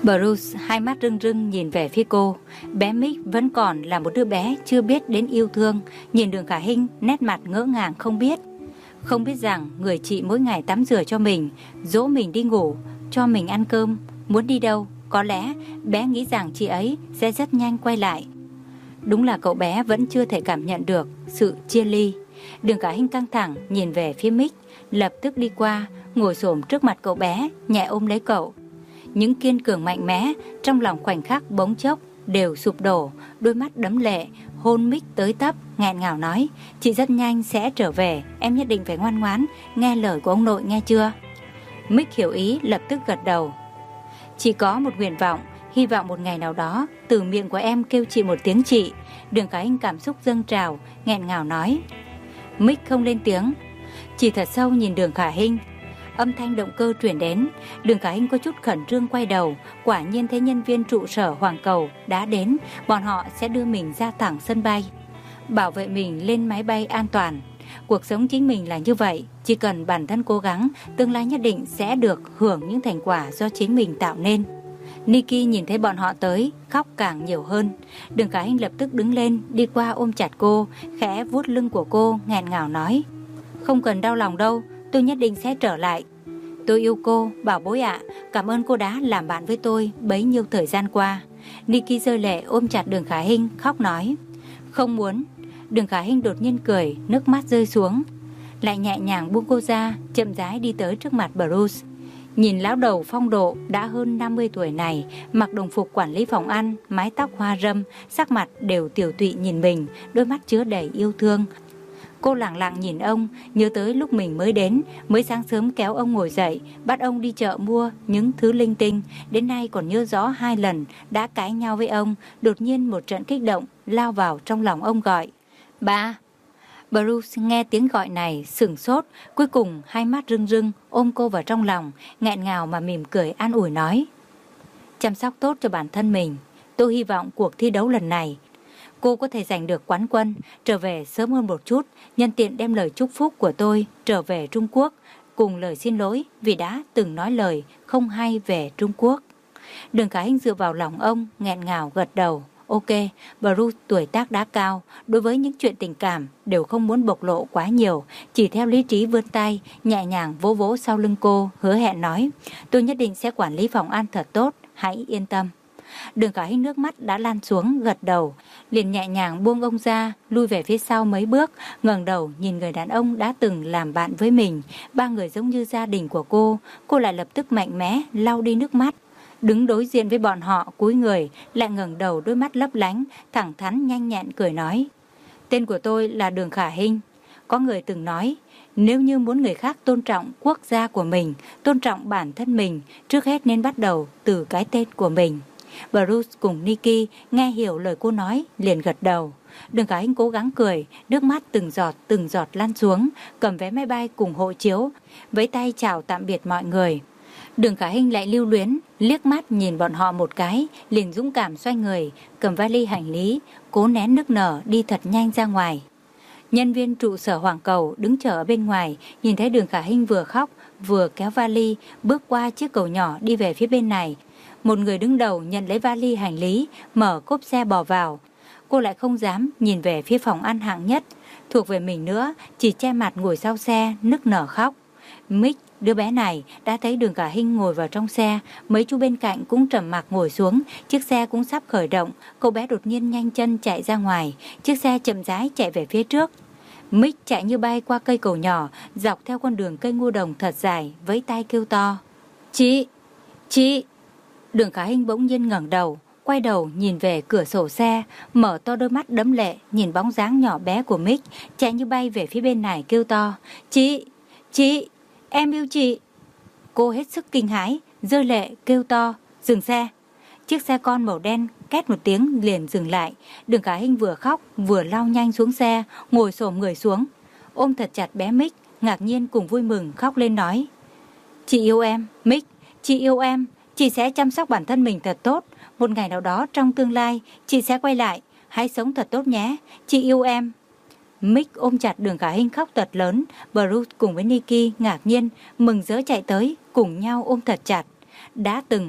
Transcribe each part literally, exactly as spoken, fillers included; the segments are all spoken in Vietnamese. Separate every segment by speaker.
Speaker 1: Bruce hai mắt rưng rưng nhìn về phía cô. Bé Mick vẫn còn là một đứa bé chưa biết đến yêu thương. Nhìn Đường Khả Hinh, nét mặt ngỡ ngàng không biết. Không biết rằng người chị mỗi ngày tắm rửa cho mình, dỗ mình đi ngủ, cho mình ăn cơm. Muốn đi đâu, có lẽ bé nghĩ rằng chị ấy sẽ rất nhanh quay lại. Đúng là cậu bé vẫn chưa thể cảm nhận được sự chia ly. Đường Khả Hinh căng thẳng nhìn về phía Mick, lập tức đi qua, ngồi xổm trước mặt cậu bé, nhẹ ôm lấy cậu. Những kiên cường mạnh mẽ trong lòng khoảnh khắc bỗng chốc đều sụp đổ, đôi mắt đẫm lệ, hôn Mick tới tấp, nghẹn ngào nói: "Chị rất nhanh sẽ trở về, em nhất định phải ngoan ngoãn, nghe lời của ông nội nghe chưa?" Mick hiểu ý, lập tức gật đầu. "Chỉ có một nguyện vọng, hy vọng một ngày nào đó từ miệng của em kêu chị một tiếng chị." Đường Khả Hinh cảm xúc dâng trào, nghẹn ngào nói. Mick không lên tiếng, chỉ thật sâu nhìn Đường Khả Hinh. Âm thanh động cơ truyền đến, Đường Khả Hinh có chút khẩn trương quay đầu, quả nhiên thấy nhân viên trụ sở Hoàng Cầu đã đến, bọn họ sẽ đưa mình ra thẳng sân bay, bảo vệ mình lên máy bay an toàn. Cuộc sống chính mình là như vậy, chỉ cần bản thân cố gắng, tương lai nhất định sẽ được hưởng những thành quả do chính mình tạo nên. Nikki nhìn thấy bọn họ tới, khóc càng nhiều hơn. Đường Khả Hinh lập tức đứng lên, đi qua ôm chặt cô, khẽ vuốt lưng của cô, nghẹn ngào nói: "Không cần đau lòng đâu, tôi nhất định sẽ trở lại. Tôi yêu cô, bảo bối ạ, cảm ơn cô đã làm bạn với tôi bấy nhiêu thời gian qua." Nikki rơi lệ ôm chặt Đường Khả Hinh, khóc nói: "Không muốn." Đường Khả Hinh đột nhiên cười, nước mắt rơi xuống, lại nhẹ nhàng buông cô ra, chậm rãi đi tới trước mặt Bruce. Nhìn lão đầu phong độ đã hơn năm mươi tuổi này, mặc đồng phục quản lý phòng ăn, mái tóc hoa râm, sắc mặt đều tiểu tụy nhìn mình, đôi mắt chứa đầy yêu thương. Cô lặng lặng nhìn ông, nhớ tới lúc mình mới đến, mới sáng sớm kéo ông ngồi dậy, bắt ông đi chợ mua những thứ linh tinh. Đến nay còn nhớ rõ hai lần đã cãi nhau với ông. Đột nhiên một trận kích động lao vào trong lòng ông, gọi: "Ba!" Bruce nghe tiếng gọi này sửng sốt, cuối cùng hai mắt rưng rưng ôm cô vào trong lòng, nghẹn ngào mà mỉm cười an ủi nói: "Chăm sóc tốt cho bản thân mình. Tôi hy vọng cuộc thi đấu lần này cô có thể giành được quán quân, trở về sớm hơn một chút, nhân tiện đem lời chúc phúc của tôi trở về Trung Quốc, cùng lời xin lỗi vì đã từng nói lời không hay về Trung Quốc." Đường Khả Hinh dựa vào lòng ông, nghẹn ngào gật đầu. Ok, Bruce tuổi tác đã cao, đối với những chuyện tình cảm đều không muốn bộc lộ quá nhiều, chỉ theo lý trí vươn tay, nhẹ nhàng vỗ vỗ sau lưng cô, hứa hẹn nói: "Tôi nhất định sẽ quản lý phòng ăn thật tốt, hãy yên tâm." Đường Khả Hinh nước mắt đã lan xuống, gật đầu, liền nhẹ nhàng buông ông ra, lui về phía sau mấy bước, ngẩng đầu nhìn người đàn ông đã từng làm bạn với mình. Ba người giống như gia đình của cô, cô lại lập tức mạnh mẽ lau đi nước mắt, đứng đối diện với bọn họ, cúi người, lại ngẩng đầu, đôi mắt lấp lánh, thẳng thắn nhanh nhẹn cười nói: "Tên của tôi là Đường Khả Hinh. Có người từng nói, nếu như muốn người khác tôn trọng quốc gia của mình, tôn trọng bản thân mình, trước hết nên bắt đầu từ cái tên của mình." Bruce cùng Nikki nghe hiểu lời cô nói, liền gật đầu. Đường Khả Hinh cố gắng cười, nước mắt từng giọt từng giọt lăn xuống, cầm vé máy bay cùng hộ chiếu, với tay chào tạm biệt mọi người. Đường Khả Hinh lại lưu luyến, liếc mắt nhìn bọn họ một cái, liền dũng cảm xoay người, cầm vali hành lý, cố nén nức nở đi thật nhanh ra ngoài. Nhân viên trụ sở Hoàng Cầu đứng chờ ở bên ngoài, nhìn thấy Đường Khả Hinh vừa khóc vừa kéo vali, bước qua chiếc cầu nhỏ đi về phía bên này. Một người đứng đầu nhận lấy vali hành lý, mở cốp xe bỏ vào. Cô lại không dám nhìn về phía phòng ăn hạng nhất, thuộc về mình nữa, chỉ che mặt ngồi sau xe, nức nở khóc. Mick, đứa bé này, đã thấy Đường Khả Hinh ngồi vào trong xe, mấy chú bên cạnh cũng trầm mặc ngồi xuống, chiếc xe cũng sắp khởi động, cậu bé đột nhiên nhanh chân chạy ra ngoài, chiếc xe chậm rãi chạy về phía trước. Mick chạy như bay qua cây cầu nhỏ, dọc theo con đường cây ngô đồng thật dài, với tay kêu to: "Chị! Chị!" Đường Khả Hinh bỗng nhiên ngẩng đầu, quay đầu nhìn về cửa sổ xe, mở to đôi mắt đẫm lệ nhìn bóng dáng nhỏ bé của Mick chạy như bay về phía bên này, kêu to: "Chị! Chị! Em yêu chị!" Cô hết sức kinh hãi, rơi lệ kêu to: "Dừng xe!" Chiếc xe con màu đen két một tiếng liền dừng lại. Đường Khả Hinh vừa khóc vừa lao nhanh xuống xe, ngồi xổm người xuống, ôm thật chặt bé Mick, ngạc nhiên cùng vui mừng khóc lên nói: "Chị yêu em, Mick, chị yêu em. Chị sẽ chăm sóc bản thân mình thật tốt. Một ngày nào đó trong tương lai, chị sẽ quay lại. Hãy sống thật tốt nhé. Chị yêu em." Mick ôm chặt Đường Khả Hinh khóc thật lớn. Bruce cùng với Nikki ngạc nhiên, mừng rỡ chạy tới, cùng nhau ôm thật chặt. Đã từng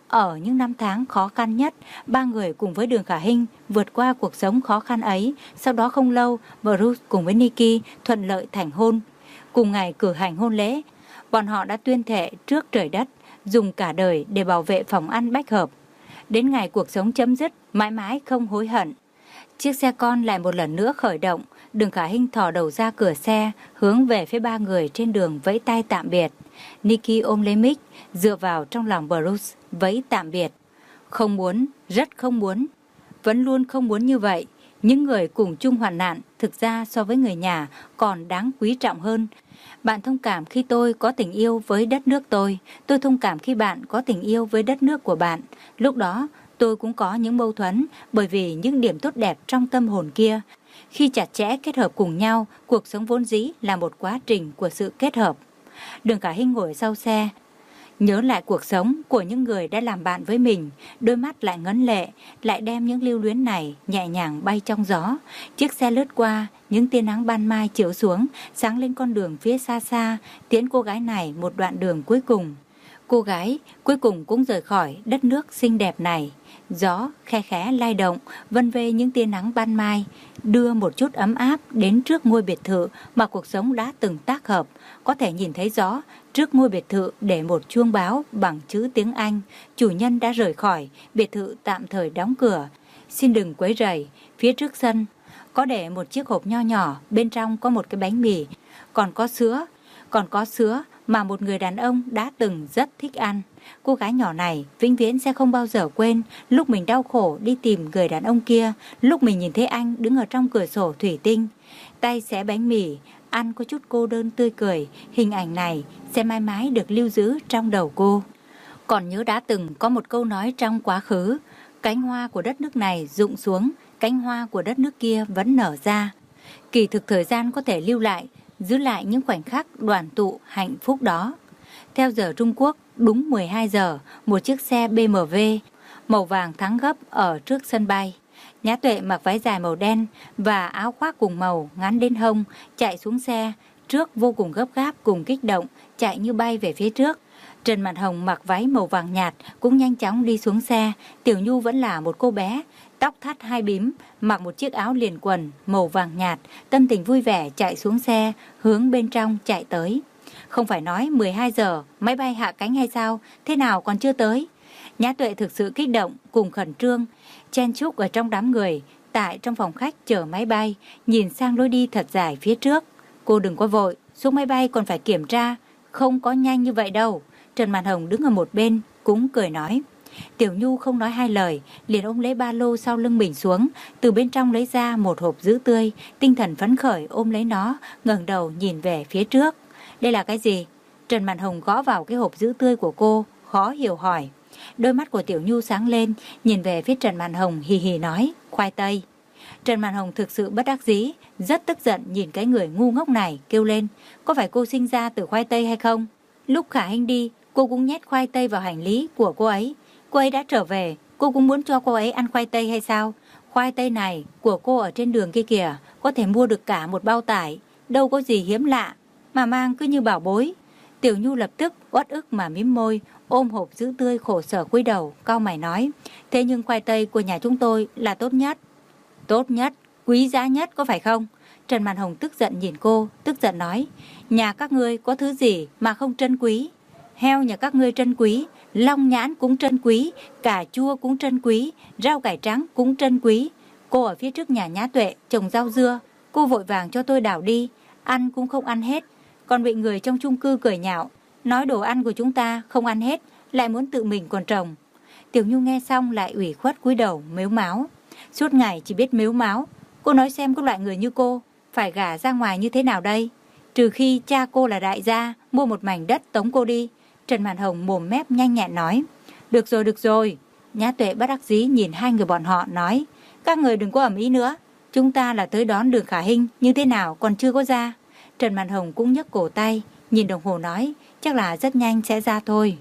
Speaker 1: Ở những năm tháng khó khăn nhất, ba người cùng với Đường Khả Hinh vượt qua cuộc sống khó khăn ấy. Sau đó không lâu, Bruce cùng với Nikki thuận lợi thành hôn. Cùng ngày cử hành hôn lễ, bọn họ đã tuyên thệ trước trời đất, dùng cả đời để bảo vệ phòng ăn Bách Hợp. Đến ngày cuộc sống chấm dứt, mãi mãi không hối hận. Chiếc xe con lại một lần nữa khởi động. Đường Khả Hinh thò đầu ra cửa xe, hướng về phía ba người trên đường vẫy tay tạm biệt. Nikki ôm lấy Mick, dựa vào trong lòng Bruce, vẫy tạm biệt. Không muốn, rất không muốn. Vẫn luôn không muốn như vậy. Những người cùng chung hoạn nạn thực ra so với người nhà còn đáng quý trọng hơn. Bạn thông cảm khi tôi có tình yêu với đất nước tôi. Tôi thông cảm khi bạn có tình yêu với đất nước của bạn. Lúc đó tôi cũng có những mâu thuẫn bởi vì những điểm tốt đẹp trong tâm hồn kia. Khi chặt chẽ kết hợp cùng nhau, cuộc sống vốn dĩ là một quá trình của sự kết hợp. Đường Khả Hinh ngồi sau xe, nhớ lại cuộc sống của những người đã làm bạn với mình, đôi mắt lại ngấn lệ, lại đem những lưu luyến này nhẹ nhàng bay trong gió. Chiếc xe lướt qua, những tia nắng ban mai chiếu xuống, sáng lên con đường phía xa xa, tiễn cô gái này một đoạn đường cuối cùng. Cô gái cuối cùng cũng rời khỏi đất nước xinh đẹp này. Gió khe khẽ lay động, vân vê những tia nắng ban mai, đưa một chút ấm áp đến trước ngôi biệt thự mà cuộc sống đã từng tác hợp. Có thể nhìn thấy gió trước ngôi biệt thự để một chuông báo bằng chữ tiếng Anh. Chủ nhân đã rời khỏi, biệt thự tạm thời đóng cửa. Xin đừng quấy rầy. Phía trước sân có để một chiếc hộp nho nhỏ, bên trong có một cái bánh mì, còn có sữa, còn có sữa mà một người đàn ông đã từng rất thích ăn. Cô gái nhỏ này vĩnh viễn sẽ không bao giờ quên lúc mình đau khổ đi tìm người đàn ông kia, lúc mình nhìn thấy anh đứng ở trong cửa sổ thủy tinh, tay xé bánh mì, ăn có chút cô đơn tươi cười. Hình ảnh này sẽ mãi mãi được lưu giữ trong đầu cô. Còn nhớ đã từng có một câu nói trong quá khứ: cánh hoa của đất nước này rụng xuống, cánh hoa của đất nước kia vẫn nở ra. Kỳ thực thời gian có thể lưu lại, giữ lại những khoảnh khắc đoàn tụ hạnh phúc đó. Theo giờ Trung Quốc, đúng mười hai giờ, một chiếc xe bê em vê màu vàng thắng gấp ở trước sân bay. Nhã Tuệ mặc váy dài màu đen và áo khoác cùng màu ngắn đến hông, chạy xuống xe, trước vô cùng gấp gáp cùng kích động, chạy như bay về phía trước. Trần Mạn Hồng mặc váy màu vàng nhạt cũng nhanh chóng đi xuống xe. Tiểu Nhu vẫn là một cô bé, tóc thắt hai bím, mặc một chiếc áo liền quần màu vàng nhạt, tâm tình vui vẻ chạy xuống xe, hướng bên trong chạy tới. Không phải nói mười hai giờ máy bay hạ cánh hay sao, thế nào còn chưa tới? Nhã Tuệ thực sự kích động cùng khẩn trương, chen chúc ở trong đám người, tại trong phòng khách chờ máy bay, nhìn sang lối đi thật dài phía trước. Cô đừng có vội, xuống máy bay còn phải kiểm tra, không có nhanh như vậy đâu. Trần Mạn Hồng đứng ở một bên cũng cười nói. Tiểu Nhu không nói hai lời, liền ôm lấy ba lô sau lưng mình xuống, từ bên trong lấy ra một hộp sữa tươi, tinh thần phấn khởi ôm lấy nó, ngẩng đầu nhìn về phía trước. Đây là cái gì? Trần Mạn Hồng gõ vào cái hộp sữa tươi của cô, khó hiểu hỏi. Đôi mắt của Tiểu Nhu sáng lên, nhìn về phía Trần Mạn Hồng hì hì nói, khoai tây. Trần Mạn Hồng thực sự bất đắc dĩ, rất tức giận nhìn cái người ngu ngốc này, kêu lên, có phải cô sinh ra từ khoai tây hay không? Lúc Khả Hinh đi, cô cũng nhét khoai tây vào hành lý của cô ấy. Cô ấy đã trở về, cô cũng muốn cho cô ấy ăn khoai tây hay sao? Khoai tây này của cô ở trên đường kia kìa, có thể mua được cả một bao tải, đâu có gì hiếm lạ, mà mang cứ như bảo bối. Tiểu Nhu lập tức uất ức mà mím môi, ôm hộp sữa tươi khổ sở cúi đầu, cau mày nói, thế nhưng khoai tây của nhà chúng tôi là tốt nhất. Tốt nhất, quý giá nhất có phải không? Trần Mạn Hồng tức giận nhìn cô, tức giận nói, nhà các ngươi có thứ gì mà không trân quý? Heo nhà các ngươi trân quý, long nhãn cũng trân quý, cà chua cũng trân quý, rau cải trắng cũng trân quý. Cô ở phía trước nhà Nhã Tuệ trồng rau dưa, cô vội vàng cho tôi đào đi, ăn cũng không ăn hết, còn bị người trong chung cư cười nhạo, nói đồ ăn của chúng ta không ăn hết, lại muốn tự mình còn trồng. Tiểu Nhu nghe xong lại ủy khuất cúi đầu mếu máo. Suốt ngày chỉ biết mếu máo. Cô nói xem có loại người như cô phải gả ra ngoài như thế nào đây? Trừ khi cha cô là đại gia, mua một mảnh đất tống cô đi. Trần Mạn Hồng mồm mép nhanh nhẹn nói. Được rồi, được rồi. Nhã Tuệ bất đắc dĩ nhìn hai người bọn họ nói, các người đừng có ầm ĩ nữa. Chúng ta là tới đón Đường Khả Hinh, như thế nào còn chưa có ra. Trần Mạn Hồng cũng nhấc cổ tay, nhìn đồng hồ nói, chắc là rất nhanh sẽ ra thôi.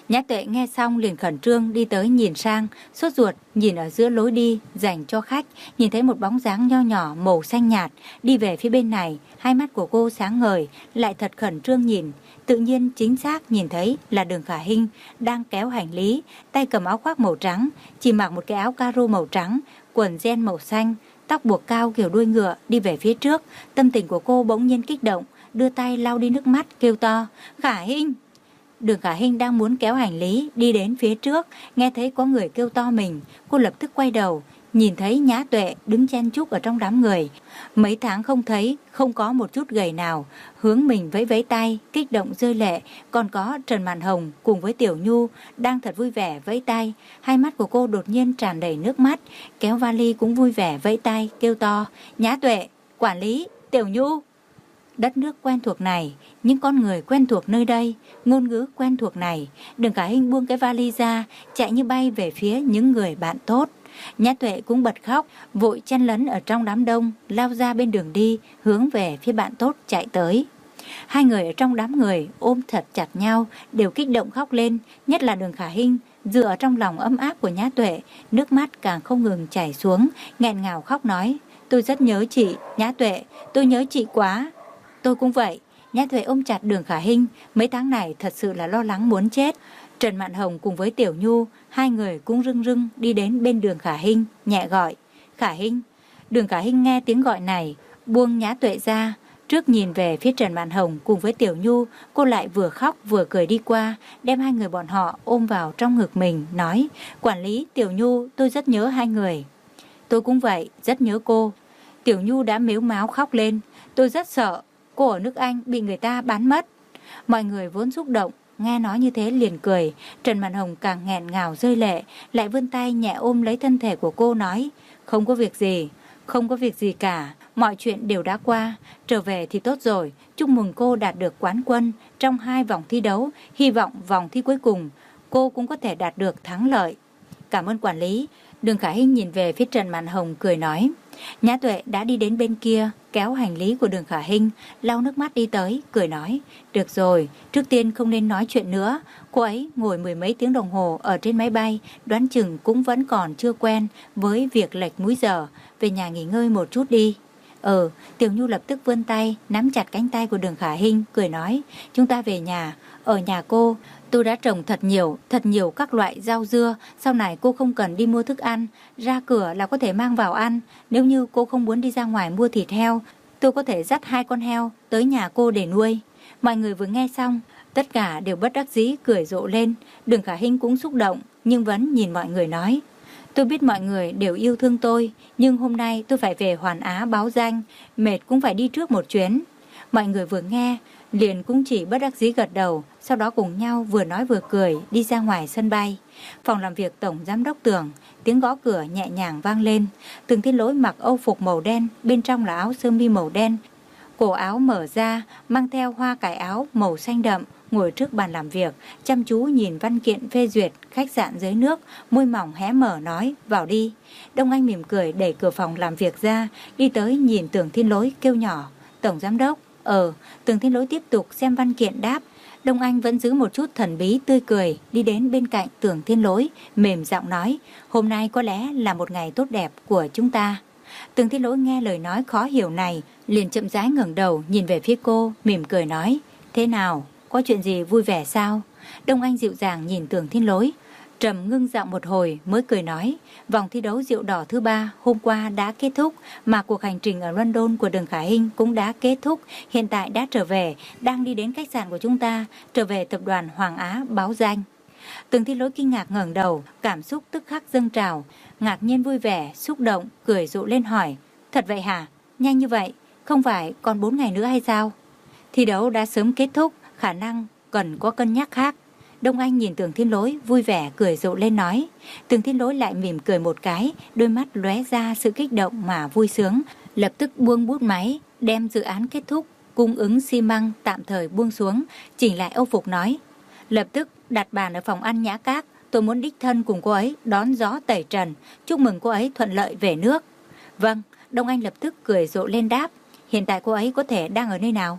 Speaker 1: Nhã Tuệ nghe xong liền khẩn trương đi tới nhìn sang, sốt ruột nhìn ở giữa lối đi dành cho khách, nhìn thấy một bóng dáng nho nhỏ màu xanh nhạt đi về phía bên này. Hai mắt của cô sáng ngời, lại thật khẩn trương nhìn. Tự nhiên chính xác nhìn thấy là Đường Khả Hinh đang kéo hành lý, tay cầm áo khoác màu trắng, chỉ mặc một cái áo caro màu trắng, quần jean màu xanh, tóc buộc cao kiểu đuôi ngựa đi về phía trước. Tâm tình của cô bỗng nhiên kích động, đưa tay lau đi nước mắt, kêu to: Khả Hinh! Đường Khả Hinh đang muốn kéo hành lý đi đến phía trước, nghe thấy có người kêu to mình, cô lập tức quay đầu, nhìn thấy Nhã Tuệ đứng chen chúc ở trong đám người. Mấy tháng không thấy, không có một chút gầy nào, hướng mình vẫy vẫy tay, kích động rơi lệ. Còn có Trần Mạn Hồng cùng với Tiểu Nhu đang thật vui vẻ vẫy tay. Hai mắt của cô đột nhiên tràn đầy nước mắt, kéo vali cũng vui vẻ vẫy tay, kêu to: Nhã Tuệ, quản lý, Tiểu Nhu! Đất nước quen thuộc này, những con người quen thuộc nơi đây, ngôn ngữ quen thuộc này. Đường Khả Hinh buông cái vali ra, chạy như bay về phía những người bạn tốt. Nhã Tuệ cũng bật khóc, vội chen lấn ở trong đám đông, lao ra bên đường đi, hướng về phía bạn tốt chạy tới. Hai người ở trong đám người ôm thật chặt nhau, đều kích động khóc lên, nhất là Đường Khả Hinh, dựa trong lòng ấm áp của Nhã Tuệ, nước mắt càng không ngừng chảy xuống, nghẹn ngào khóc nói: Tôi rất nhớ chị, Nhã Tuệ, tôi nhớ chị quá. Tôi cũng vậy. Nhã Tuệ ôm chặt Đường Khả Hinh, mấy tháng này thật sự là lo lắng muốn chết. Trần Mạn Hồng cùng với Tiểu Nhu, hai người cũng rưng rưng đi đến bên Đường Khả Hinh, nhẹ gọi: Khả Hinh. Đường Khả Hinh nghe tiếng gọi này, buông Nhã Tuệ ra, trước nhìn về phía Trần Mạn Hồng cùng với Tiểu Nhu, cô lại vừa khóc vừa cười đi qua, đem hai người bọn họ ôm vào trong ngực mình, nói: Quản lý, Tiểu Nhu, tôi rất nhớ hai người. Tôi cũng vậy, rất nhớ cô. Tiểu Nhu đã mếu máo khóc lên: Tôi rất sợ cô ở nước Anh bị người ta bán mất. Mọi người vốn xúc động, nghe nói như thế liền cười. Trần Mạn Hồng càng nghẹn ngào rơi lệ, lại vươn tay nhẹ ôm lấy thân thể của cô, nói: Không có việc gì, không có việc gì cả, mọi chuyện đều đã qua, trở về thì tốt rồi. Chúc mừng cô đạt được quán quân trong hai vòng thi đấu, hy vọng vòng thi cuối cùng cô cũng có thể đạt được thắng lợi. Cảm ơn quản lý. Đường Khả Hinh nhìn về phía Trần Mạn Hồng cười nói. Nhã Tuệ đã đi đến bên kia, kéo hành lý của Đường Khả Hinh, lau nước mắt đi tới, cười nói: Được rồi, trước tiên không nên nói chuyện nữa. Cô ấy ngồi mười mấy tiếng đồng hồ ở trên máy bay, đoán chừng cũng vẫn còn chưa quen với việc lệch múi giờ. Về nhà nghỉ ngơi một chút đi. Ừ, Tiểu Nhu lập tức vươn tay, nắm chặt cánh tay của Đường Khả Hinh, cười nói: Chúng ta về nhà. Ở nhà cô, tôi đã trồng thật nhiều, thật nhiều các loại rau dưa. Sau này cô không cần đi mua thức ăn, ra cửa là có thể mang vào ăn. Nếu như cô không muốn đi ra ngoài mua thịt heo, tôi có thể dắt hai con heo tới nhà cô để nuôi. Mọi người vừa nghe xong, tất cả đều bất đắc dĩ cười rộ lên. Đường Khả Hinh cũng xúc động, nhưng vẫn nhìn mọi người nói: Tôi biết mọi người đều yêu thương tôi, nhưng hôm nay tôi phải về Hoàn Á báo danh, mệt cũng phải đi trước một chuyến. Mọi người vừa nghe, liền cũng chỉ bất đắc dĩ gật đầu, sau đó cùng nhau vừa nói vừa cười đi ra ngoài sân bay. Phòng làm việc Tổng Giám đốc Tưởng, tiếng gõ cửa nhẹ nhàng vang lên. Tưởng Thiên Lỗi mặc âu phục màu đen, bên trong là áo sơ mi màu đen, cổ áo mở ra, mang theo hoa cài áo màu xanh đậm, ngồi trước bàn làm việc, chăm chú nhìn văn kiện phê duyệt khách sạn dưới nước, môi mỏng hé mở nói: Vào đi. Đông Anh mỉm cười đẩy cửa phòng làm việc ra, đi tới nhìn Tưởng Thiên Lỗi kêu nhỏ: Tổng Giám đốc. Ờ, Tưởng Thiên Lỗi tiếp tục xem văn kiện đáp. Đông Anh vẫn giữ một chút thần bí tươi cười, đi đến bên cạnh Tưởng Thiên Lỗi, mềm giọng nói: Hôm nay có lẽ là một ngày tốt đẹp của chúng ta. Tưởng Thiên Lỗi nghe lời nói khó hiểu này, liền chậm rãi ngẩng đầu nhìn về phía cô, mỉm cười nói: Thế nào, có chuyện gì vui vẻ sao? Đông Anh dịu dàng nhìn Tưởng Thiên Lỗi, trầm ngưng giọng một hồi mới cười nói: Vòng thi đấu rượu đỏ thứ ba hôm qua đã kết thúc, mà cuộc hành trình ở London của Đường Khả Hinh cũng đã kết thúc, hiện tại đã trở về, đang đi đến khách sạn của chúng ta, trở về tập đoàn Hoàng Á báo danh. Tưởng Thiên Lỗi kinh ngạc ngẩng đầu, cảm xúc tức khắc dâng trào, ngạc nhiên vui vẻ, xúc động, cười rộ lên hỏi: Thật vậy hả? Nhanh như vậy? Không phải còn bốn ngày nữa hay sao? Thi đấu đã sớm kết thúc, khả năng cần có cân nhắc khác. Đông Anh nhìn Tưởng Thiên Lỗi vui vẻ cười rộ lên nói. Tưởng Thiên Lỗi lại mỉm cười một cái, đôi mắt lóe ra sự kích động mà vui sướng, lập tức buông bút máy, đem dự án kết thúc, cung ứng xi măng tạm thời buông xuống, chỉnh lại âu phục nói: Lập tức đặt bàn ở phòng ăn Nhã Các, tôi muốn đích thân cùng cô ấy đón gió tẩy trần, chúc mừng cô ấy thuận lợi về nước. Vâng, Đông Anh lập tức cười rộ lên đáp. Hiện tại cô ấy có thể đang ở nơi nào?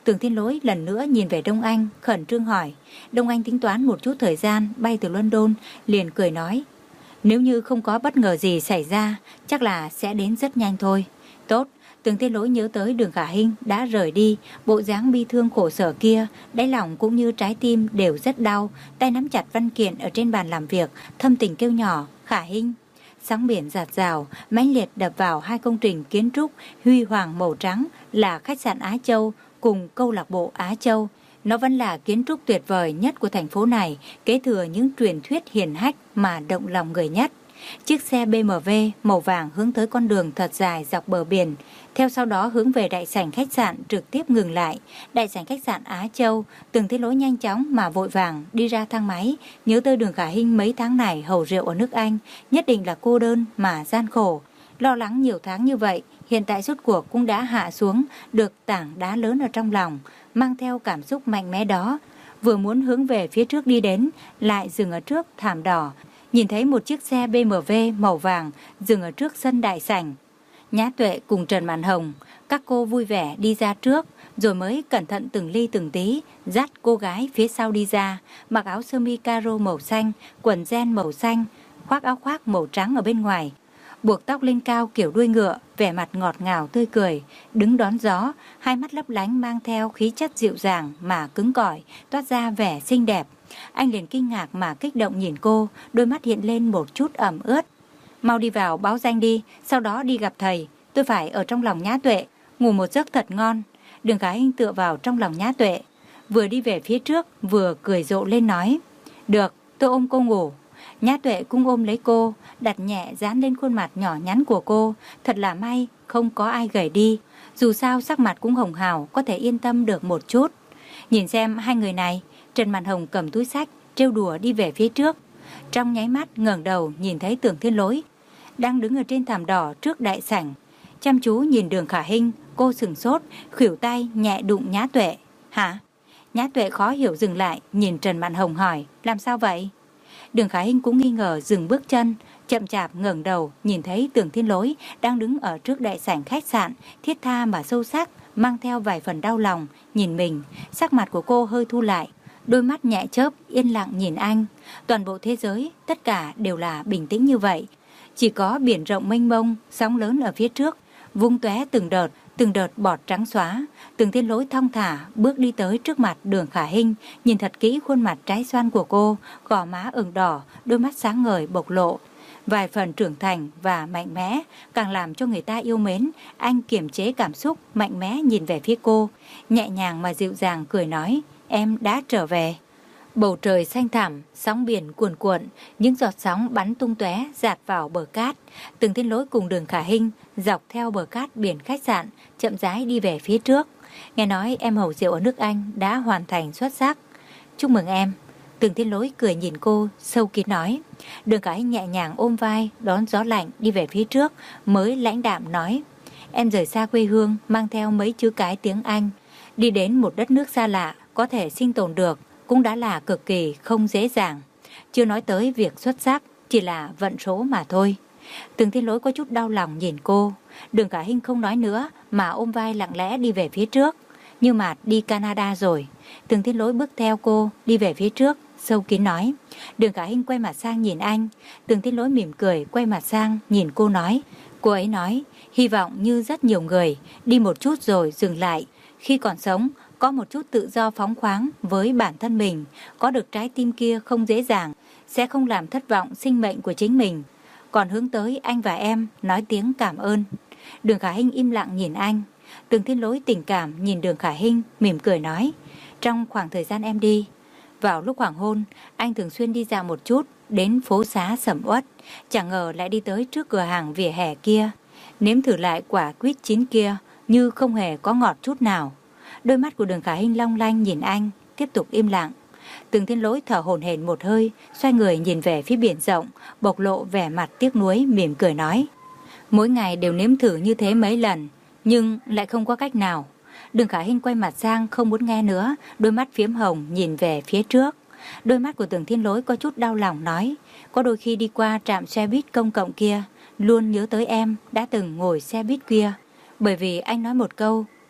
Speaker 1: Tưởng Thiên Lỗi lần nữa nhìn về Đông Anh, khẩn trương hỏi. Đông Anh tính toán một chút thời gian bay từ London, liền cười nói, nếu như không có bất ngờ gì xảy ra, chắc là sẽ đến rất nhanh thôi. Tốt. Tưởng Thiên Lỗi nhớ tới Đường Khả Hinh đã rời đi, bộ dáng bi thương khổ sở kia, đáy lòng cũng như trái tim đều rất đau, tay nắm chặt văn kiện ở trên bàn làm việc, thâm tình kêu nhỏ, Khả Hinh. Sóng biển dạt dào, mãnh liệt đập vào hai công trình kiến trúc huy hoàng màu trắng là khách sạn Á Châu cùng câu lạc bộ Á Châu. Nó vẫn là kiến trúc tuyệt vời nhất của thành phố này, kế thừa những truyền thuyết hiền hách mà động lòng người nhất. Chiếc xe bê em vê màu vàng hướng tới con đường thật dài dọc bờ biển, theo sau đó hướng về đại sảnh khách sạn trực tiếp ngừng lại. Đại sảnh khách sạn Á Châu, Tưởng Thiên Lỗi nhanh chóng mà vội vàng đi ra thang máy, nhớ tới Đường Khả Hinh mấy tháng này hầu rượu ở nước Anh, nhất định là cô đơn mà gian khổ. Lo lắng nhiều tháng như vậy, hiện tại rốt cuộc cũng đã hạ xuống được tảng đá lớn ở trong lòng, mang theo cảm xúc mạnh mẽ đó. Vừa muốn hướng về phía trước đi đến, lại dừng ở trước thảm đỏ, nhìn thấy một chiếc xe bê em vê màu vàng dừng ở trước sân đại sảnh. Nhã Tuệ cùng Trần Mạn Hồng, các cô vui vẻ đi ra trước, rồi mới cẩn thận từng ly từng tí dắt cô gái phía sau đi ra, mặc áo sơ mi caro màu xanh, quần jean màu xanh, khoác áo khoác màu trắng ở bên ngoài, buộc tóc lên cao kiểu đuôi ngựa, vẻ mặt ngọt ngào tươi cười, đứng đón gió, hai mắt lấp lánh mang theo khí chất dịu dàng mà cứng cỏi, toát ra vẻ xinh đẹp. Anh liền kinh ngạc mà kích động nhìn cô, đôi mắt hiện lên một chút ẩm ướt. Mau đi vào báo danh đi, sau đó đi gặp thầy, tôi phải ở trong lòng Nhã Tuệ, ngủ một giấc thật ngon. Đường Khả Hinh tựa vào trong lòng Nhã Tuệ, vừa đi về phía trước, vừa cười rộ lên nói, được, tôi ôm cô ngủ. Nhã Tuệ cũng ôm lấy cô, đặt nhẹ dán lên khuôn mặt nhỏ nhắn của cô, thật là may, không có ai gầy đi. Dù sao sắc mặt cũng hồng hào, có thể yên tâm được một chút. Nhìn xem hai người này, Trần Mạn Hồng cầm túi xách, trêu đùa đi về phía trước. Trong nháy mắt ngẩng đầu nhìn thấy Tưởng Thiên Lỗi đang đứng ở trên thảm đỏ trước đại sảnh, chăm chú nhìn Đường Khả Hinh. Cô sừng sốt, khuỷu tay nhẹ đụng Nhã Tuệ. Hả? Nhã Tuệ khó hiểu dừng lại, nhìn Trần Mạn Hồng hỏi, làm sao vậy? Đường Khả Hinh cũng nghi ngờ dừng bước chân, chậm chạp ngẩng đầu nhìn thấy Tưởng Thiên Lỗi đang đứng ở trước đại sảnh khách sạn, thiết tha mà sâu sắc, mang theo vài phần đau lòng nhìn mình. Sắc mặt của cô hơi thu lại, đôi mắt nhẹ chớp yên lặng nhìn anh. Toàn bộ thế giới tất cả đều là bình tĩnh như vậy, chỉ có biển rộng mênh mông, sóng lớn ở phía trước vung tóe từng đợt từng đợt bọt trắng xóa. Tưởng Thiên Lỗi thong thả bước đi tới trước mặt Đường Khả Hinh, nhìn thật kỹ khuôn mặt trái xoan của cô, gò má ửng đỏ, đôi mắt sáng ngời bộc lộ vài phần trưởng thành và mạnh mẽ, càng làm cho người ta yêu mến. Anh kiềm chế cảm xúc, mạnh mẽ nhìn về phía cô, nhẹ nhàng mà dịu dàng cười nói, em đã trở về. Bầu trời xanh thẳm, sóng biển cuồn cuộn, những giọt sóng bắn tung tóe dạt vào bờ cát. Tưởng Thiên Lỗi cùng Đường Khả Hinh dọc theo bờ cát biển khách sạn, chậm rãi đi về phía trước. Nghe nói em hầu rượu ở nước Anh đã hoàn thành xuất sắc. Chúc mừng em. Tưởng Thiên Lỗi cười nhìn cô, sâu kín nói. Đường Khả Hinh nhẹ nhàng ôm vai, đón gió lạnh đi về phía trước, mới lãnh đạm nói, em rời xa quê hương, mang theo mấy chữ cái tiếng Anh, đi đến một đất nước xa lạ, có thể sinh tồn được cũng đã là cực kỳ không dễ dàng. Chưa nói tới việc xuất sắc, chỉ là vận số mà thôi. Tưởng Thiên Lỗi có chút đau lòng nhìn cô. Đường Khả Hinh không nói nữa mà ôm vai lặng lẽ đi về phía trước. Như Mạt đi Canada rồi. Tưởng Thiên Lỗi bước theo cô đi về phía trước, sâu kín nói. Đường Khả Hinh quay mặt sang nhìn anh. Tưởng Thiên Lỗi mỉm cười quay mặt sang nhìn cô nói. Cô ấy nói, hy vọng như rất nhiều người, đi một chút rồi dừng lại. Khi còn sống, có một chút tự do phóng khoáng với bản thân mình, có được trái tim kia không dễ dàng, sẽ không làm thất vọng sinh mệnh của chính mình. Còn hướng tới anh và em nói tiếng cảm ơn. Đường Khả Hinh im lặng nhìn anh. Tưởng Thiên Lỗi tình cảm nhìn Đường Khả Hinh, mỉm cười nói, trong khoảng thời gian em đi, vào lúc hoàng hôn, anh thường xuyên đi dạo một chút, đến phố xá sầm uất, chẳng ngờ lại đi tới trước cửa hàng vỉa hè kia, nếm thử lại quả quýt chín kia, như không hề có ngọt chút nào. Đôi mắt của Đường Khả Hinh long lanh nhìn anh, tiếp tục im lặng. Tưởng Thiên Lỗi thở hổn hển một hơi, xoay người nhìn về phía biển rộng, bộc lộ vẻ mặt tiếc nuối, mỉm cười nói, mỗi ngày đều nếm thử như thế mấy lần, nhưng lại không có cách nào. Đường Khả Hinh quay mặt sang không muốn nghe nữa, đôi mắt phiếm hồng nhìn về phía trước. Đôi mắt của Tưởng Thiên Lỗi có chút đau lòng nói, có đôi khi đi qua trạm xe buýt công cộng kia, luôn nhớ tới em đã từng ngồi xe buýt kia, bởi vì anh nói một câu,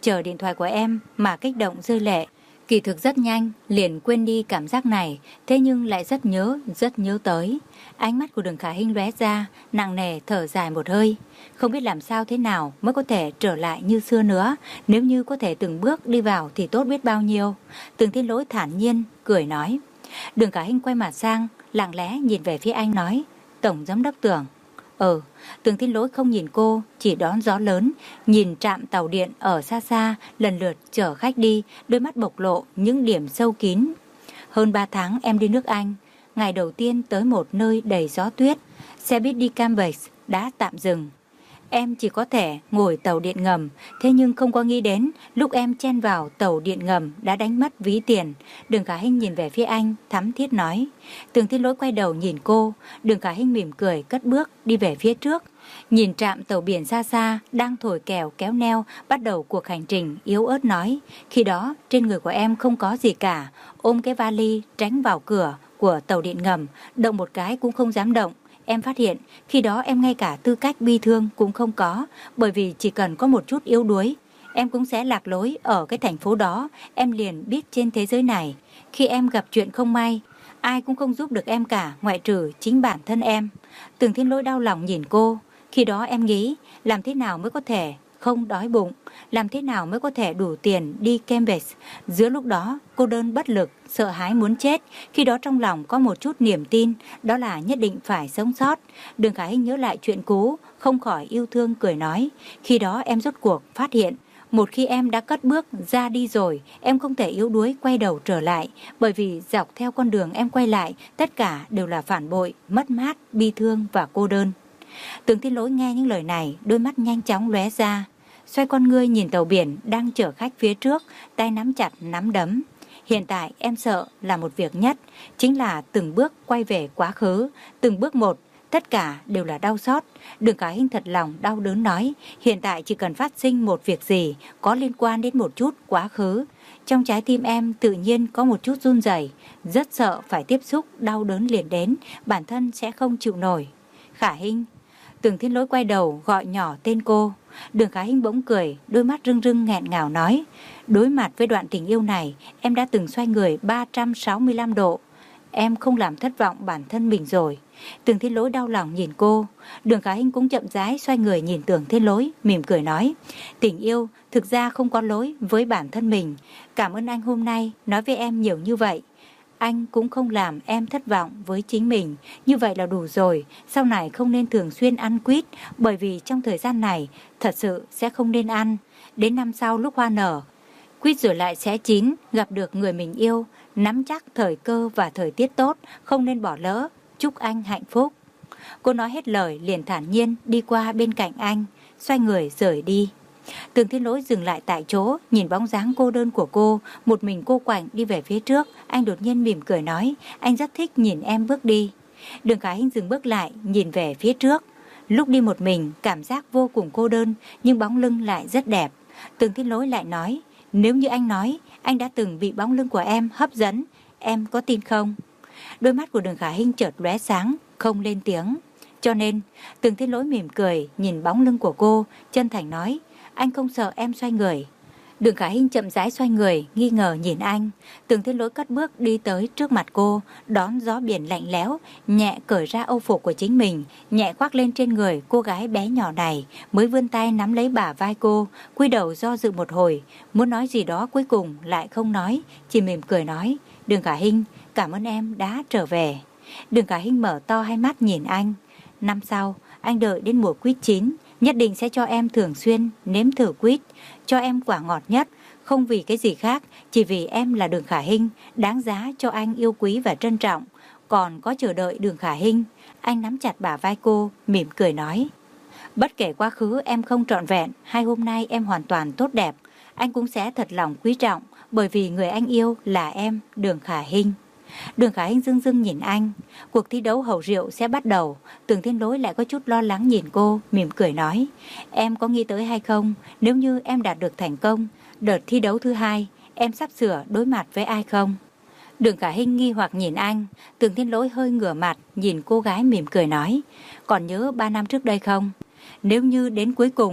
Speaker 1: chờ điện thoại của em mà kích động rơi lệ. Kỳ thực rất nhanh, liền quên đi cảm giác này, thế nhưng lại rất nhớ, rất nhớ tới. Ánh mắt của Đường Khả Hinh lóe ra, nặng nề thở dài một hơi. Không biết làm sao thế nào mới có thể trở lại như xưa nữa, nếu như có thể từng bước đi vào thì tốt biết bao nhiêu. Tường Thiên Lỗi thản nhiên, cười nói. Đường Khả Hinh quay mặt sang, lặng lẽ nhìn về phía anh nói, Tổng Giám đốc Tưởng. Ừ, Tường Thiên Lỗi không nhìn cô, chỉ đón gió lớn, nhìn trạm tàu điện ở xa xa, lần lượt chở khách đi, đôi mắt bộc lộ những điểm sâu kín. Hơn ba tháng em đi nước Anh, ngày đầu tiên tới một nơi đầy gió tuyết, xe buýt đi Cambridge đã tạm dừng. Em chỉ có thể ngồi tàu điện ngầm, thế nhưng không có nghĩ đến lúc em chen vào tàu điện ngầm đã đánh mất ví tiền. Đường Khả Hinh nhìn về phía anh, thắm thiết nói. Tường Thiên Lỗi quay đầu nhìn cô, Đường Khả Hinh mỉm cười cất bước đi về phía trước. Nhìn trạm tàu biển xa xa đang thổi kèo kéo neo bắt đầu cuộc hành trình, yếu ớt nói. Khi đó trên người của em không có gì cả, ôm cái vali tránh vào cửa của tàu điện ngầm, động một cái cũng không dám động. Em phát hiện khi đó em ngay cả tư cách bi thương cũng không có, bởi vì chỉ cần có một chút yếu đuối, em cũng sẽ lạc lối ở cái thành phố đó. Em liền biết trên thế giới này, khi em gặp chuyện không may, ai cũng không giúp được em cả, ngoại trừ chính bản thân em. Tường Thiên Lỗi đau lòng nhìn cô. Khi đó em nghĩ làm thế nào mới có thể không đói bụng, làm thế nào mới có thể đủ tiền đi Cambridge. Giữa lúc đó cô đơn bất lực, sợ hãi muốn chết. Khi đó trong lòng có một chút niềm tin, đó là nhất định phải sống sót. Đường Khả Hinh nhớ lại chuyện cũ, không khỏi yêu thương cười nói. Khi đó em rốt cuộc phát hiện, một khi em đã cất bước ra đi rồi, em không thể yếu đuối quay đầu trở lại, bởi vì dọc theo con đường em quay lại, tất cả đều là phản bội, mất mát, bi thương và cô đơn. Tường Thiên Lỗi nghe những lời này, đôi mắt nhanh chóng lóe ra, xoay con ngươi nhìn tàu biển đang chở khách phía trước, tay nắm chặt nắm đấm. Hiện tại em sợ là một việc nhất, chính là từng bước quay về quá khứ, từng bước một, tất cả đều là đau xót. Đường Khả Hinh thật lòng đau đớn nói, hiện tại chỉ cần phát sinh một việc gì có liên quan đến một chút quá khứ, trong trái tim em tự nhiên có một chút run rẩy, rất sợ phải tiếp xúc, đau đớn liền đến, bản thân sẽ không chịu nổi. Khả Hinh. Tường Thiên Lỗi quay đầu gọi nhỏ tên cô. Đường Khả Hinh bỗng cười, đôi mắt rưng rưng nghẹn ngào nói, đối mặt với đoạn tình yêu này, em đã từng xoay người ba trăm sáu mươi lăm độ. Em không làm thất vọng bản thân mình rồi. Tường Thiên Lỗi đau lòng nhìn cô. Đường Khả Hinh cũng chậm rãi xoay người nhìn Tường Thiên Lỗi, mỉm cười nói, tình yêu thực ra không có lỗi với bản thân mình. Cảm ơn anh hôm nay nói với em nhiều như vậy. Anh cũng không làm em thất vọng với chính mình, như vậy là đủ rồi. Sau này không nên thường xuyên ăn quýt, bởi vì trong thời gian này thật sự sẽ không nên ăn. Đến năm sau lúc hoa nở, quýt rồi lại sẽ chín, gặp được người mình yêu, nắm chắc thời cơ và thời tiết tốt, không nên bỏ lỡ. Chúc anh hạnh phúc. Cô nói hết lời liền thản nhiên đi qua bên cạnh anh, xoay người rời đi. Tường Thiên Lỗi dừng lại tại chỗ, nhìn bóng dáng cô đơn của cô, một mình cô quạnh đi về phía trước. Anh đột nhiên mỉm cười nói, anh rất thích nhìn em bước đi. Đường Khả Hinh dừng bước lại, nhìn về phía trước. Lúc đi một mình, cảm giác vô cùng cô đơn, nhưng bóng lưng lại rất đẹp. Tường Thiên Lỗi lại nói, nếu như anh nói, anh đã từng bị bóng lưng của em hấp dẫn, em có tin không? Đôi mắt của Đường Khả Hinh chợt lóe sáng, không lên tiếng. Cho nên, Tường Thiên Lỗi mỉm cười, nhìn bóng lưng của cô, chân thành nói, anh không sợ em xoay người. Đường Khả Hinh chậm rãi xoay người, nghi ngờ nhìn anh. Tường Thiên Lỗi cất bước đi tới trước mặt cô, đón gió biển lạnh lẽo, nhẹ cởi ra âu phục của chính mình, nhẹ khoác lên trên người cô gái bé nhỏ này, mới vươn tay nắm lấy bả vai cô, cúi đầu do dự một hồi, muốn nói gì đó cuối cùng lại không nói, chỉ mỉm cười nói, Đường Khả Hinh, cảm ơn em đã trở về. Đường Khả Hinh mở to hai mắt nhìn anh. Năm sau, anh đợi đến mùa quýt chín, nhất định sẽ cho em thường xuyên nếm thử quýt, cho em quả ngọt nhất, không vì cái gì khác, chỉ vì em là Đường Khả Hinh, đáng giá cho anh yêu quý và trân trọng. Còn có chờ đợi Đường Khả Hinh. Anh nắm chặt bả vai cô, mỉm cười nói, bất kể quá khứ em không trọn vẹn, hay hôm nay em hoàn toàn tốt đẹp, anh cũng sẽ thật lòng quý trọng, bởi vì người anh yêu là em, Đường Khả Hinh. Đường Khả Hinh dưng dưng nhìn anh. Cuộc thi đấu hầu rượu sẽ bắt đầu. Tường Thiên Lỗi lại có chút lo lắng nhìn cô, mỉm cười nói, em có nghĩ tới hay không, nếu như em đạt được thành công, đợt thi đấu thứ hai, em sắp sửa đối mặt với ai không? Đường Khả Hinh nghi hoặc nhìn anh. Tường Thiên Lỗi hơi ngửa mặt nhìn cô gái, mỉm cười nói, còn nhớ ba năm trước đây không? Nếu như đến cuối cùng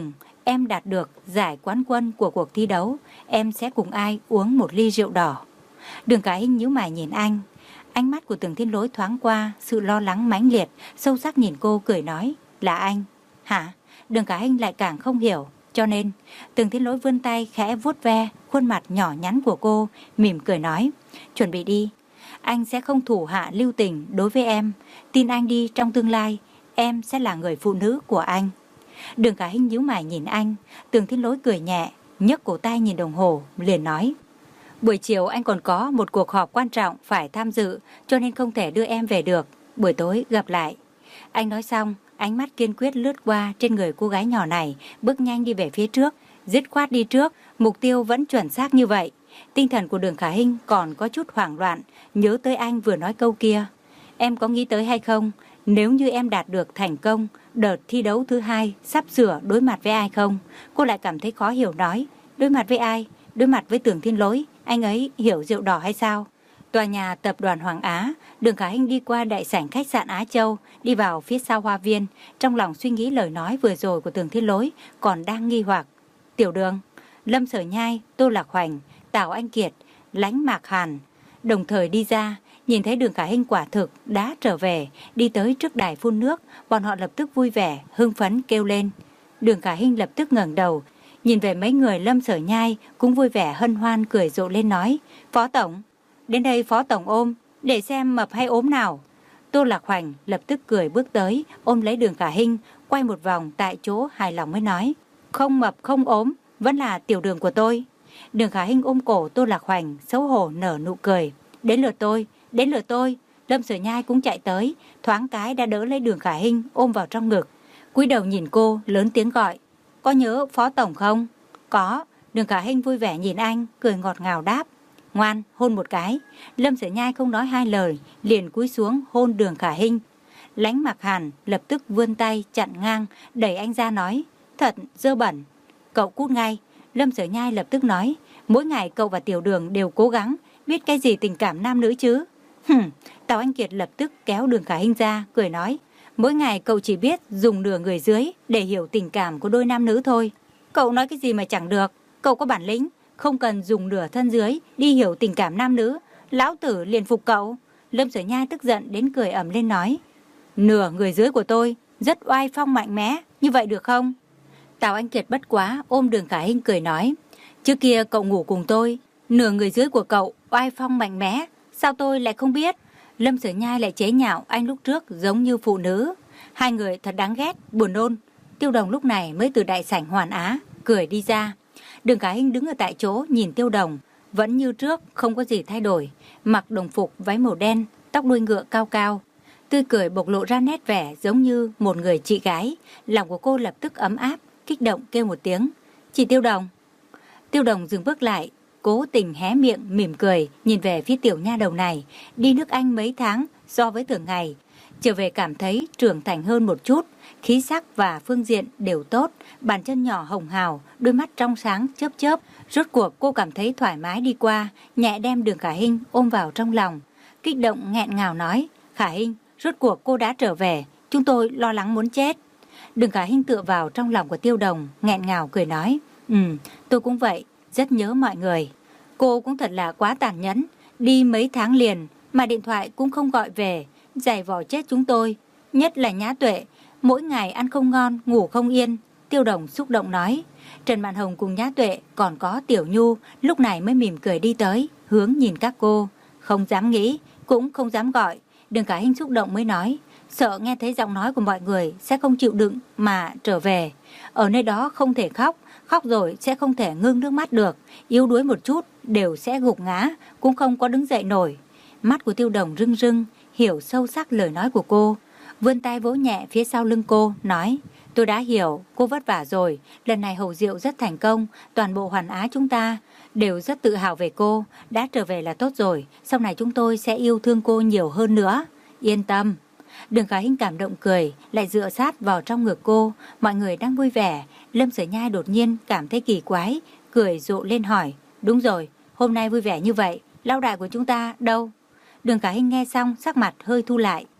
Speaker 1: em đạt được giải quán quân của cuộc thi đấu, em sẽ cùng ai uống một ly rượu đỏ. Đường Khả Hinh nhíu mày nhìn anh. Ánh mắt của Tưởng Thiên Lỗi thoáng qua sự lo lắng mãnh liệt, sâu sắc nhìn cô cười nói, là anh. Hả? Đường Khả Hinh lại càng không hiểu. Cho nên, Tưởng Thiên Lỗi vươn tay khẽ vuốt ve khuôn mặt nhỏ nhắn của cô, mỉm cười nói, chuẩn bị đi. Anh sẽ không thủ hạ lưu tình đối với em. Tin anh đi, trong tương lai, em sẽ là người phụ nữ của anh. Đường Khả Hinh nhíu mày nhìn anh. Tưởng Thiên Lỗi cười nhẹ, nhấc cổ tay nhìn đồng hồ, liền nói, buổi chiều anh còn có một cuộc họp quan trọng phải tham dự, cho nên không thể đưa em về được. Buổi tối gặp lại. Anh nói xong, ánh mắt kiên quyết lướt qua trên người cô gái nhỏ này, bước nhanh đi về phía trước, dứt khoát đi trước, mục tiêu vẫn chuẩn xác như vậy. Tinh thần của Đường Khả Hinh còn có chút hoảng loạn, nhớ tới anh vừa nói câu kia. Em có nghĩ tới hay không, nếu như em đạt được thành công, đợt thi đấu thứ hai sắp sửa đối mặt với ai không? Cô lại cảm thấy khó hiểu nói, đối mặt với ai? Đối mặt với Tưởng Thiên Lỗi, anh ấy hiểu rượu đỏ hay sao? Tòa nhà tập đoàn Hoàng Á, Đường Khả Hinh đi qua đại sảnh khách sạn Á Châu, đi vào phía sau hoa viên, trong lòng suy nghĩ lời nói vừa rồi của Tưởng Thiên Lỗi, còn đang nghi hoặc. Tiểu Đường, Lâm Sở Nhai, Tô Lạc Hoành, Tào Anh Kiệt, Lãnh Mạc Hàn đồng thời đi ra, nhìn thấy Đường Khả Hinh quả thực đã trở về, đi tới trước đài phun nước, bọn họ lập tức vui vẻ, hưng phấn kêu lên. Đường Khả Hinh lập tức ngẩng đầu, nhìn về mấy người Lâm Sở Nhai cũng vui vẻ hân hoan cười rộ lên nói, Phó Tổng, đến đây Phó Tổng ôm, để xem mập hay ốm nào. Tô Lạc Hoành lập tức cười bước tới, ôm lấy Đường Khả Hinh, quay một vòng tại chỗ hài lòng mới nói, không mập không ốm, vẫn là tiểu Đường của tôi. Đường Khả Hinh ôm cổ Tô Lạc Hoành, xấu hổ nở nụ cười, đến lượt tôi, đến lượt tôi. Lâm Sở Nhai cũng chạy tới, thoáng cái đã đỡ lấy Đường Khả Hinh ôm vào trong ngực, cúi đầu nhìn cô, lớn tiếng gọi, có nhớ Phó Tổng không? Có. Đường Khả Hinh vui vẻ nhìn anh, cười ngọt ngào đáp, ngoan, hôn một cái. Lâm Sở Nhai không nói hai lời, liền cúi xuống hôn Đường Khả Hinh. Lãnh Mạc Hàn lập tức vươn tay chặn ngang, đẩy anh ra nói, thật dơ bẩn. Cậu cút ngay. Lâm Sở Nhai lập tức nói, mỗi ngày cậu và Tiểu Đường đều cố gắng, biết cái gì tình cảm nam nữ chứ? Hừm. Tào Anh Kiệt lập tức kéo Đường Khả Hinh ra, cười nói, mỗi ngày cậu chỉ biết dùng nửa người dưới để hiểu tình cảm của đôi nam nữ thôi. Cậu nói cái gì mà chẳng được, cậu có bản lĩnh, không cần dùng nửa thân dưới đi hiểu tình cảm nam nữ, lão tử liền phục cậu. Lâm Sở Nhai tức giận đến cười ầm lên nói, nửa người dưới của tôi rất oai phong mạnh mẽ, như vậy được không? Tào Anh Kiệt bất quá ôm Đường Khả Hinh cười nói, trước kia cậu ngủ cùng tôi, nửa người dưới của cậu oai phong mạnh mẽ, sao tôi lại không biết? Lâm Sở Nhai lại chế nhạo anh lúc trước giống như phụ nữ. Hai người thật đáng ghét, buồn nôn. Tiêu Đồng lúc này mới từ đại sảnh Hoàn Á cười đi ra. Đường Khả Hinh đứng ở tại chỗ nhìn Tiêu Đồng, vẫn như trước, không có gì thay đổi, mặc đồng phục váy màu đen, tóc đuôi ngựa cao cao, tươi cười bộc lộ ra nét vẻ giống như một người chị gái. Lòng của cô lập tức ấm áp, kích động kêu một tiếng, chị Tiêu Đồng. Tiêu Đồng dừng bước lại, cố tình hé miệng mỉm cười nhìn về phía tiểu nha đầu này. Đi nước Anh mấy tháng so với thường ngày, trở về cảm thấy trưởng thành hơn một chút, khí sắc và phương diện đều tốt, bàn chân nhỏ hồng hào, đôi mắt trong sáng chớp chớp. Rốt cuộc cô cảm thấy thoải mái đi qua, nhẹ đem Đường Khả Hinh ôm vào trong lòng, kích động nghẹn ngào nói, Khả Hinh, rốt cuộc cô đã trở về, chúng tôi lo lắng muốn chết. Đường Khả Hinh tựa vào trong lòng của Tiêu Đồng, nghẹn ngào cười nói, ừ, tôi cũng vậy, rất nhớ mọi người. Cô cũng thật là quá tàn nhẫn, đi mấy tháng liền mà điện thoại cũng không gọi về, giày vò chết chúng tôi, nhất là Nhã Tuệ, mỗi ngày ăn không ngon, ngủ không yên. Tiêu Đồng xúc động nói. Trần Mạn Hồng cùng Nhã Tuệ còn có Tiểu Nhu lúc này mới mỉm cười đi tới, hướng nhìn các cô, không dám nghĩ, cũng không dám gọi. Đường Khả Hinh xúc động mới nói, sợ nghe thấy giọng nói của mọi người sẽ không chịu đựng mà trở về. Ở nơi đó không thể khóc, khóc rồi sẽ không thể ngưng nước mắt được, yếu đuối một chút đều sẽ gục ngã, cũng không có đứng dậy nổi. Mắt của Tiêu Đồng rưng rưng, hiểu sâu sắc lời nói của cô, vươn tay vỗ nhẹ phía sau lưng cô, nói, tôi đã hiểu, cô vất vả rồi, lần này hầu rượu rất thành công, toàn bộ Hoàn Á chúng ta đều rất tự hào về cô, đã trở về là tốt rồi, sau này chúng tôi sẽ yêu thương cô nhiều hơn nữa, yên tâm. Đường Khả Hinh cảm động cười, lại dựa sát vào trong ngực cô, mọi người đang vui vẻ. Lâm Sở Nhai đột nhiên cảm thấy kỳ quái, cười rộ lên hỏi, đúng rồi, hôm nay vui vẻ như vậy, lão đại của chúng ta đâu? Đường Khả Hinh nghe xong sắc mặt hơi thu lại.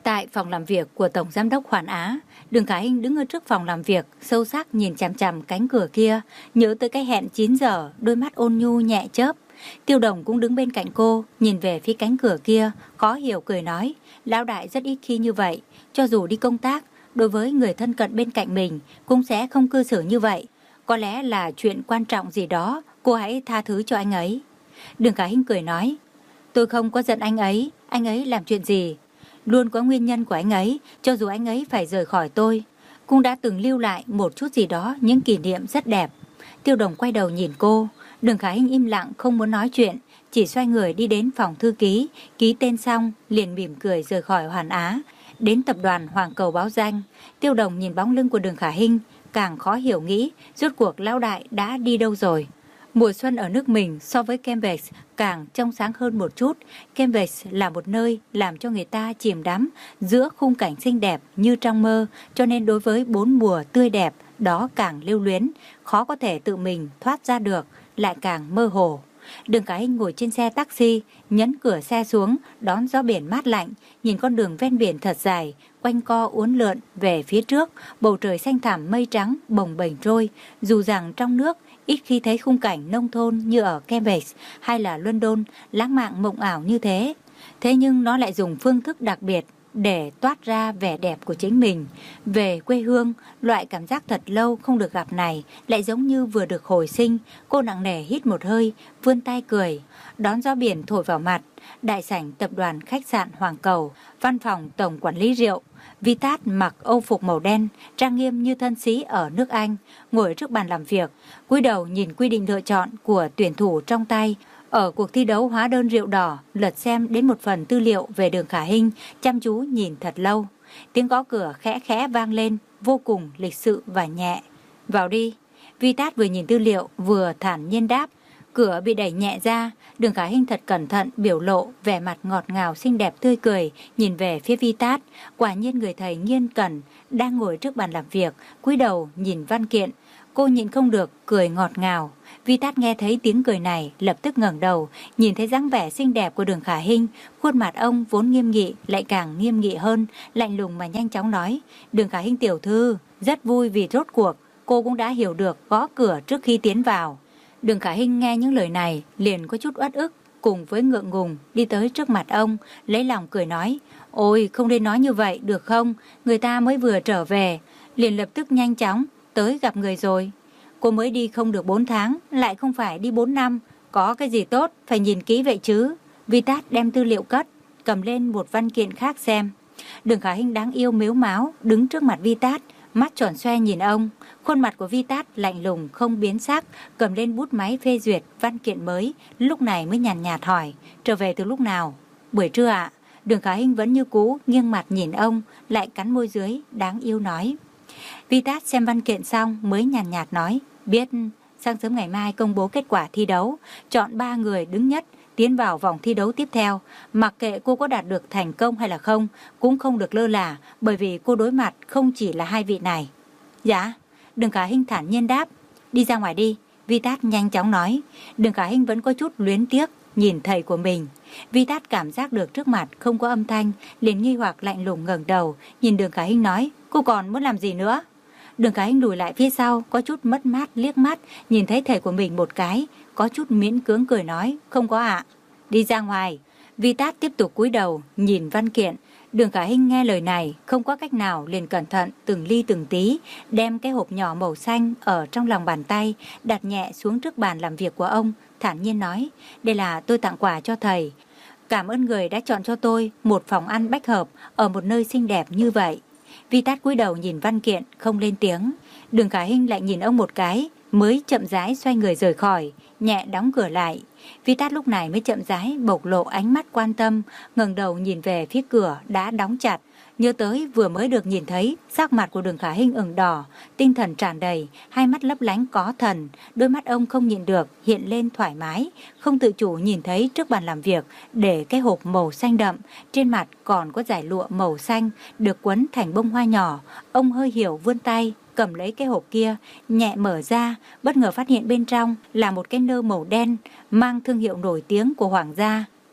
Speaker 1: Tại phòng làm việc của Tổng Giám đốc Hoàn Á, Đường Khả Hinh đứng ở trước phòng làm việc, sâu sắc nhìn chằm chằm cánh cửa kia, nhớ tới cái hẹn chín giờ, đôi mắt ôn nhu nhẹ chớp. Tiêu Đồng cũng đứng bên cạnh cô, nhìn về phía cánh cửa kia, khó hiểu cười nói, lão đại rất ít khi như vậy, cho dù đi công tác, đối với người thân cận bên cạnh mình cũng sẽ không cư xử như vậy. Có lẽ là chuyện quan trọng gì đó, cô hãy tha thứ cho anh ấy. Đường Khả Hinh cười nói, tôi không có giận anh ấy, anh ấy làm chuyện gì? Luôn có nguyên nhân của anh ấy, cho dù anh ấy phải rời khỏi tôi, cũng đã từng lưu lại một chút gì đó, những kỷ niệm rất đẹp. Tiêu Đồng quay đầu nhìn cô, Đường Khả Hinh im lặng không muốn nói chuyện, chỉ xoay người đi đến phòng thư ký, ký tên xong, liền mỉm cười rời khỏi Hoàn Á, đến tập đoàn Hoàng Cầu báo danh. Tiêu Đồng nhìn bóng lưng của Đường Khả Hinh, càng khó hiểu nghĩ, rốt cuộc lão đại đã đi đâu rồi. Mùa xuân ở nước mình so với Cambridge càng trong sáng hơn một chút. Cambridge là một nơi làm cho người ta chìm đắm giữa khung cảnh xinh đẹp như trong mơ, cho nên đối với bốn mùa tươi đẹp đó càng lưu luyến, khó có thể tự mình thoát ra được, lại càng mơ hồ. Đường Khả Hinh ngồi trên xe taxi, nhấn cửa xe xuống, đón gió biển mát lạnh, nhìn con đường ven biển thật dài, quanh co uốn lượn về phía trước, bầu trời xanh thẳm mây trắng bồng bềnh trôi. Dù rằng trong nước ít khi thấy khung cảnh nông thôn như ở Cambridge hay là London lãng mạn mộng ảo như thế, thế nhưng nó lại dùng phương thức đặc biệt để toát ra vẻ đẹp của chính mình. Về quê hương, loại cảm giác thật lâu không được gặp này lại giống như vừa được hồi sinh. Cô nặng nề hít một hơi, vươn tay cười, đón gió biển thổi vào mặt. Đại sảnh tập đoàn khách sạn Hoàng Cầu, văn phòng tổng quản lý rượu. Vitat mặc âu phục màu đen, trang nghiêm như thân sĩ ở nước Anh, ngồi trước bàn làm việc, cúi đầu nhìn quy định lựa chọn của tuyển thủ trong tay. Ở cuộc thi đấu hóa đơn rượu đỏ, lật xem đến một phần tư liệu về Đường Khả Hinh, chăm chú nhìn thật lâu. Tiếng gõ cửa khẽ khẽ vang lên, vô cùng lịch sự và nhẹ. Vào đi. Vitat vừa nhìn tư liệu, vừa thản nhiên đáp. Cửa bị đẩy nhẹ ra, Đường Khả Hinh thật cẩn thận, biểu lộ, vẻ mặt ngọt ngào xinh đẹp tươi cười, nhìn về phía Vitat. Quả nhiên người thầy nghiên cẩn, đang ngồi trước bàn làm việc, cúi đầu nhìn văn kiện. Cô nhịn không được, cười ngọt ngào. Vitat nghe thấy tiếng cười này, lập tức ngẩng đầu, nhìn thấy dáng vẻ xinh đẹp của Đường Khả Hinh. Khuôn mặt ông vốn nghiêm nghị, lại càng nghiêm nghị hơn, lạnh lùng mà nhanh chóng nói. Đường Khả Hinh tiểu thư, rất vui vì rốt cuộc, cô cũng đã hiểu được gõ cửa trước khi tiến vào. Đường Khả Hinh nghe những lời này, liền có chút uất ức, cùng với ngượng ngùng, đi tới trước mặt ông, lấy lòng cười nói. Ôi, không nên nói như vậy, được không? Người ta mới vừa trở về, liền lập tức nhanh chóng tới gặp người rồi. Cô mới đi không được bốn tháng, lại không phải đi bốn năm. Có cái gì tốt, phải nhìn kỹ vậy chứ. Vitat đem tư liệu cất, cầm lên một văn kiện khác xem. Đường Khả Hinh đáng yêu mếu máo, đứng trước mặt Vitat, mắt tròn xoe nhìn ông. Khuôn mặt của Vitat lạnh lùng không biến sắc, cầm lên bút máy phê duyệt văn kiện mới, lúc này mới nhàn nhạt hỏi, trở về từ lúc nào? Buổi trưa ạ. Đường Khả Hinh vẫn như cũ, nghiêng mặt nhìn ông, lại cắn môi dưới, đáng yêu nói. Vitat xem văn kiện xong mới nhàn nhạt nói, biết sáng sớm ngày mai công bố kết quả thi đấu, chọn ba người đứng nhất tiến vào vòng thi đấu tiếp theo. Mặc kệ cô có đạt được thành công hay là không, cũng không được lơ là, bởi vì cô đối mặt không chỉ là hai vị này. Dạ. Đường Khả Hinh thản nhiên đáp. Đi ra ngoài đi. Vitat nhanh chóng nói. Đường Khả Hinh vẫn có chút luyến tiếc nhìn thầy của mình. Vitat cảm giác được trước mặt không có âm thanh, liền nghi hoặc lạnh lùng ngẩng đầu nhìn Đường Khả Hinh nói, cô còn muốn làm gì nữa? Đường Khả Hinh lùi lại phía sau, có chút mất mát liếc mắt nhìn thấy thầy của mình một cái, có chút miễn cưỡng cười nói, không có ạ. Đi ra ngoài. Vitat tiếp tục cúi đầu nhìn văn kiện. Đường Khả Hinh nghe lời này, không có cách nào, liền cẩn thận từng ly từng tí đem cái hộp nhỏ màu xanh ở trong lòng bàn tay đặt nhẹ xuống trước bàn làm việc của ông, thản nhiên nói, đây là tôi tặng quà cho thầy. Cảm ơn người đã chọn cho tôi một phòng ăn bách hợp ở một nơi xinh đẹp như vậy. Vitat cúi đầu nhìn văn kiện, không lên tiếng. Đường Khả Hinh lại nhìn ông một cái, mới chậm rãi xoay người rời khỏi, nhẹ đóng cửa lại. Vitat lúc này mới chậm rãi bộc lộ ánh mắt quan tâm, ngẩng đầu nhìn về phía cửa đã đóng chặt. Nhớ tới vừa mới được nhìn thấy, sắc mặt của Đường Khả Hinh ửng đỏ, tinh thần tràn đầy, hai mắt lấp lánh có thần, đôi mắt ông không nhịn được, hiện lên thoải mái, không tự chủ nhìn thấy trước bàn làm việc, để cái hộp màu xanh đậm, trên mặt còn có dải lụa màu xanh, được quấn thành bông hoa nhỏ. Ông hơi hiểu vươn tay, cầm lấy cái hộp kia, nhẹ mở ra, bất ngờ phát hiện bên trong là một cái nơ màu đen, mang thương hiệu nổi tiếng của Hoàng gia,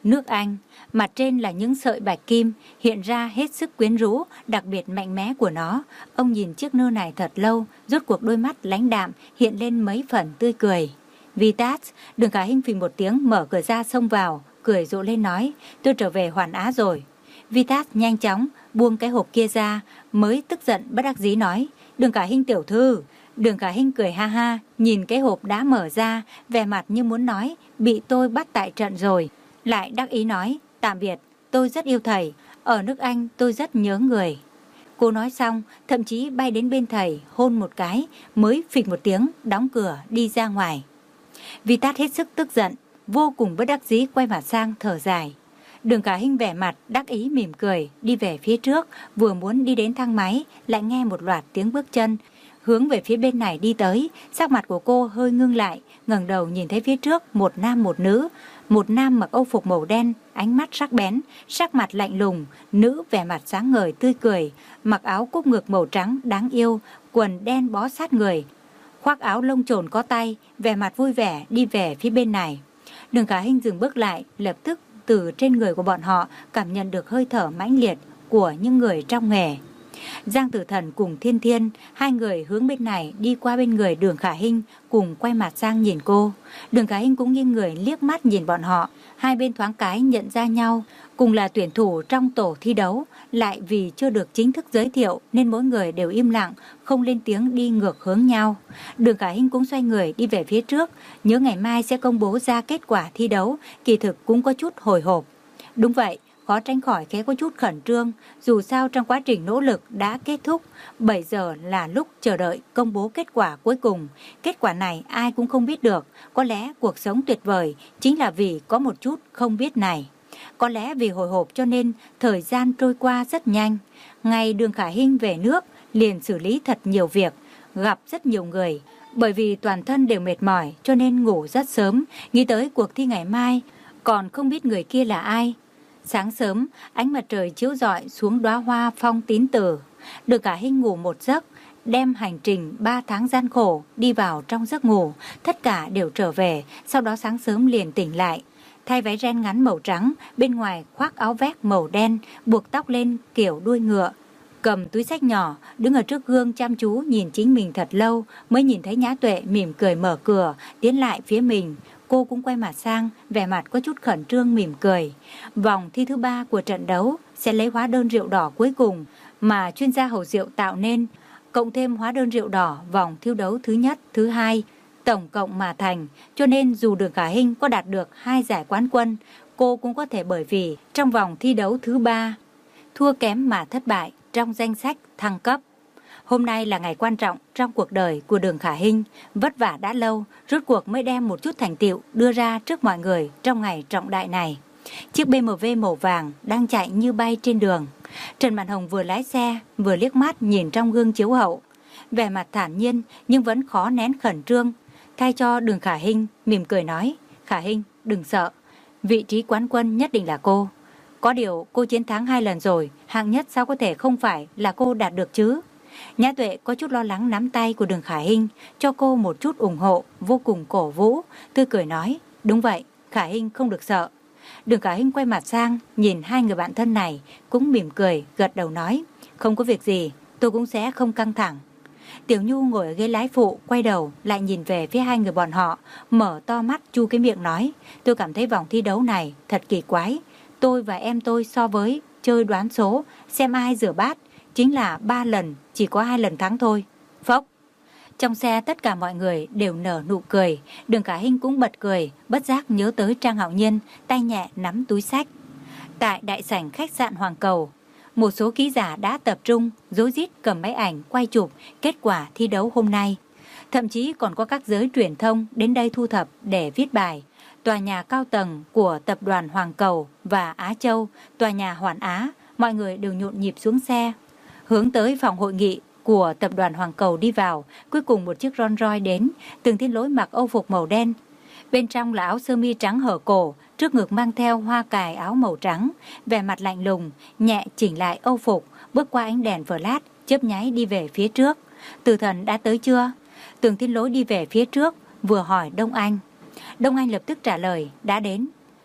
Speaker 1: Nước Anh, mặt trên là những sợi bạch kim hiện ra hết sức quyến rũ, đặc biệt mạnh mẽ của nó. Ông nhìn chiếc nơ này thật lâu, rốt cuộc đôi mắt lãnh đạm hiện lên mấy phần tươi cười. Vitas, Đường Khả Hinh phình một tiếng mở cửa ra xông vào, cười rộ lên nói, tôi trở về Hoàn Á rồi. Vitas nhanh chóng buông cái hộp kia ra, mới tức giận bất đắc dĩ nói, Đường Khả Hinh tiểu thư. Đường Khả Hinh cười ha ha, nhìn cái hộp đã mở ra, vẻ mặt như muốn nói, bị tôi bắt tại trận rồi. Lại đắc ý nói, tạm biệt, tôi rất yêu thầy, ở nước Anh tôi rất nhớ người. Cô nói xong, thậm chí bay đến bên thầy, hôn một cái, mới phịch một tiếng, đóng cửa, đi ra ngoài. Vitas hết sức tức giận, vô cùng bất đắc dĩ quay mặt sang thở dài. Đường Khả Hinh vẻ mặt đắc ý mỉm cười, đi về phía trước, vừa muốn đi đến thang máy, lại nghe một loạt tiếng bước chân, hướng về phía bên này đi tới. Sắc mặt của cô hơi ngưng lại, ngẩng đầu nhìn thấy phía trước một nam một nữ. Một nam mặc âu phục màu đen, ánh mắt sắc bén, sắc mặt lạnh lùng, nữ vẻ mặt sáng ngời tươi cười, mặc áo cúc ngực màu trắng đáng yêu, quần đen bó sát người, khoác áo lông chồn có tay, vẻ mặt vui vẻ đi về phía bên này. Đường Khả Hinh dừng bước lại, lập tức từ trên người của bọn họ cảm nhận được hơi thở mãnh liệt của những người trong nghề. Giang Tử Thần cùng Thiên Thiên, hai người hướng bên này đi qua bên người Đường Khả Hinh, cùng quay mặt sang nhìn cô. Đường Khả Hinh cũng nghiêng người liếc mắt nhìn bọn họ, hai bên thoáng cái nhận ra nhau, cùng là tuyển thủ trong tổ thi đấu, lại vì chưa được chính thức giới thiệu nên mỗi người đều im lặng, không lên tiếng đi ngược hướng nhau. Đường Khả Hinh cũng xoay người đi về phía trước, nhớ ngày mai sẽ công bố ra kết quả thi đấu, kỳ thực cũng có chút hồi hộp. Đúng vậy, khó tránh khỏi khẽ có chút khẩn trương, dù sao trong quá trình nỗ lực đã kết thúc, bảy giờ là lúc chờ đợi công bố kết quả cuối cùng. Kết quả này ai cũng không biết được, có lẽ cuộc sống tuyệt vời chính là vì có một chút không biết này. Có lẽ vì hồi hộp cho nên thời gian trôi qua rất nhanh. Ngày Đường Khả Hinh về nước liền xử lý thật nhiều việc, gặp rất nhiều người. Bởi vì toàn thân đều mệt mỏi cho nên ngủ rất sớm, nghĩ tới cuộc thi ngày mai, còn không biết người kia là ai. Sáng sớm, ánh mặt trời chiếu rọi xuống đóa hoa phong tín tử. Đường Khả Hinh ngủ một giấc, đem hành trình ba tháng gian khổ đi vào trong giấc ngủ, tất cả đều trở về, sau đó sáng sớm liền tỉnh lại. Thay váy ren ngắn màu trắng, bên ngoài khoác áo vest màu đen, buộc tóc lên kiểu đuôi ngựa. Cầm túi xách nhỏ, đứng ở trước gương chăm chú nhìn chính mình thật lâu, mới nhìn thấy Nhã Tuệ mỉm cười mở cửa, tiến lại phía mình. Cô cũng quay mặt sang, vẻ mặt có chút khẩn trương mỉm cười. Vòng thi thứ ba của trận đấu sẽ lấy hóa đơn rượu đỏ cuối cùng mà chuyên gia hầu rượu tạo nên, cộng thêm hóa đơn rượu đỏ vòng thi đấu thứ nhất, thứ hai, tổng cộng mà thành. Cho nên dù Đường Khả Hinh có đạt được hai giải quán quân, cô cũng có thể bởi vì trong vòng thi đấu thứ ba thua kém mà thất bại trong danh sách thăng cấp. Hôm nay là ngày quan trọng trong cuộc đời của Đường Khả Hinh, vất vả đã lâu, rốt cuộc mới đem một chút thành tựu đưa ra trước mọi người trong ngày trọng đại này. Chiếc bê em vê màu vàng đang chạy như bay trên đường. Trần Mạn Hồng vừa lái xe, vừa liếc mắt nhìn trong gương chiếu hậu. Vẻ mặt thản nhiên nhưng vẫn khó nén khẩn trương. Thay cho Đường Khả Hinh, mỉm cười nói, Khả Hinh, đừng sợ, vị trí quán quân nhất định là cô. Có điều cô chiến thắng hai lần rồi, hạng nhất sao có thể không phải là cô đạt được chứ? Nhã Tuệ có chút lo lắng nắm tay của Đường Khả Hinh, cho cô một chút ủng hộ, vô cùng cổ vũ, tươi cười nói, đúng vậy, Khả Hinh không được sợ. Đường Khả Hinh quay mặt sang, nhìn hai người bạn thân này, cũng mỉm cười, gật đầu nói, không có việc gì, tôi cũng sẽ không căng thẳng. Tiểu Nhu ngồi ở ghế lái phụ, quay đầu, lại nhìn về phía hai người bọn họ, mở to mắt chu cái miệng nói, tôi cảm thấy vòng thi đấu này thật kỳ quái. Tôi và em tôi so với chơi đoán số, xem ai rửa bát, chính là ba lần, chỉ có hai lần thắng thôi. Phốc. Trong xe tất cả mọi người đều nở nụ cười, Đường Khả Hinh cũng bật cười, bất giác nhớ tới Trang Hạo Nhiên, tay nhẹ nắm túi xách. Tại đại sảnh khách sạn Hoàng Cầu, một số ký giả đã tập trung, rối rít cầm máy ảnh quay chụp kết quả thi đấu hôm nay. Thậm chí còn có các giới truyền thông đến đây thu thập để viết bài. Tòa nhà cao tầng của tập đoàn Hoàng Cầu và Á Châu, tòa nhà Hoàn Á, mọi người đều nhộn nhịp xuống xe, hướng tới phòng hội nghị của tập đoàn Hoàng Cầu đi vào. Cuối cùng một chiếc Rolls Royce đến, Từng Thiên Lỗi mặc âu phục màu đen, bên trong là áo sơ mi trắng hở cổ, trước ngực mang theo hoa cài áo màu trắng, vẻ mặt lạnh lùng, nhẹ chỉnh lại âu phục, bước qua ánh đèn flash, chớp nháy đi về phía trước. Từ Thần đã tới chưa? Từng Thiên Lỗi đi về phía trước, vừa hỏi Đông Anh. Đông Anh lập tức trả lời, đã đến.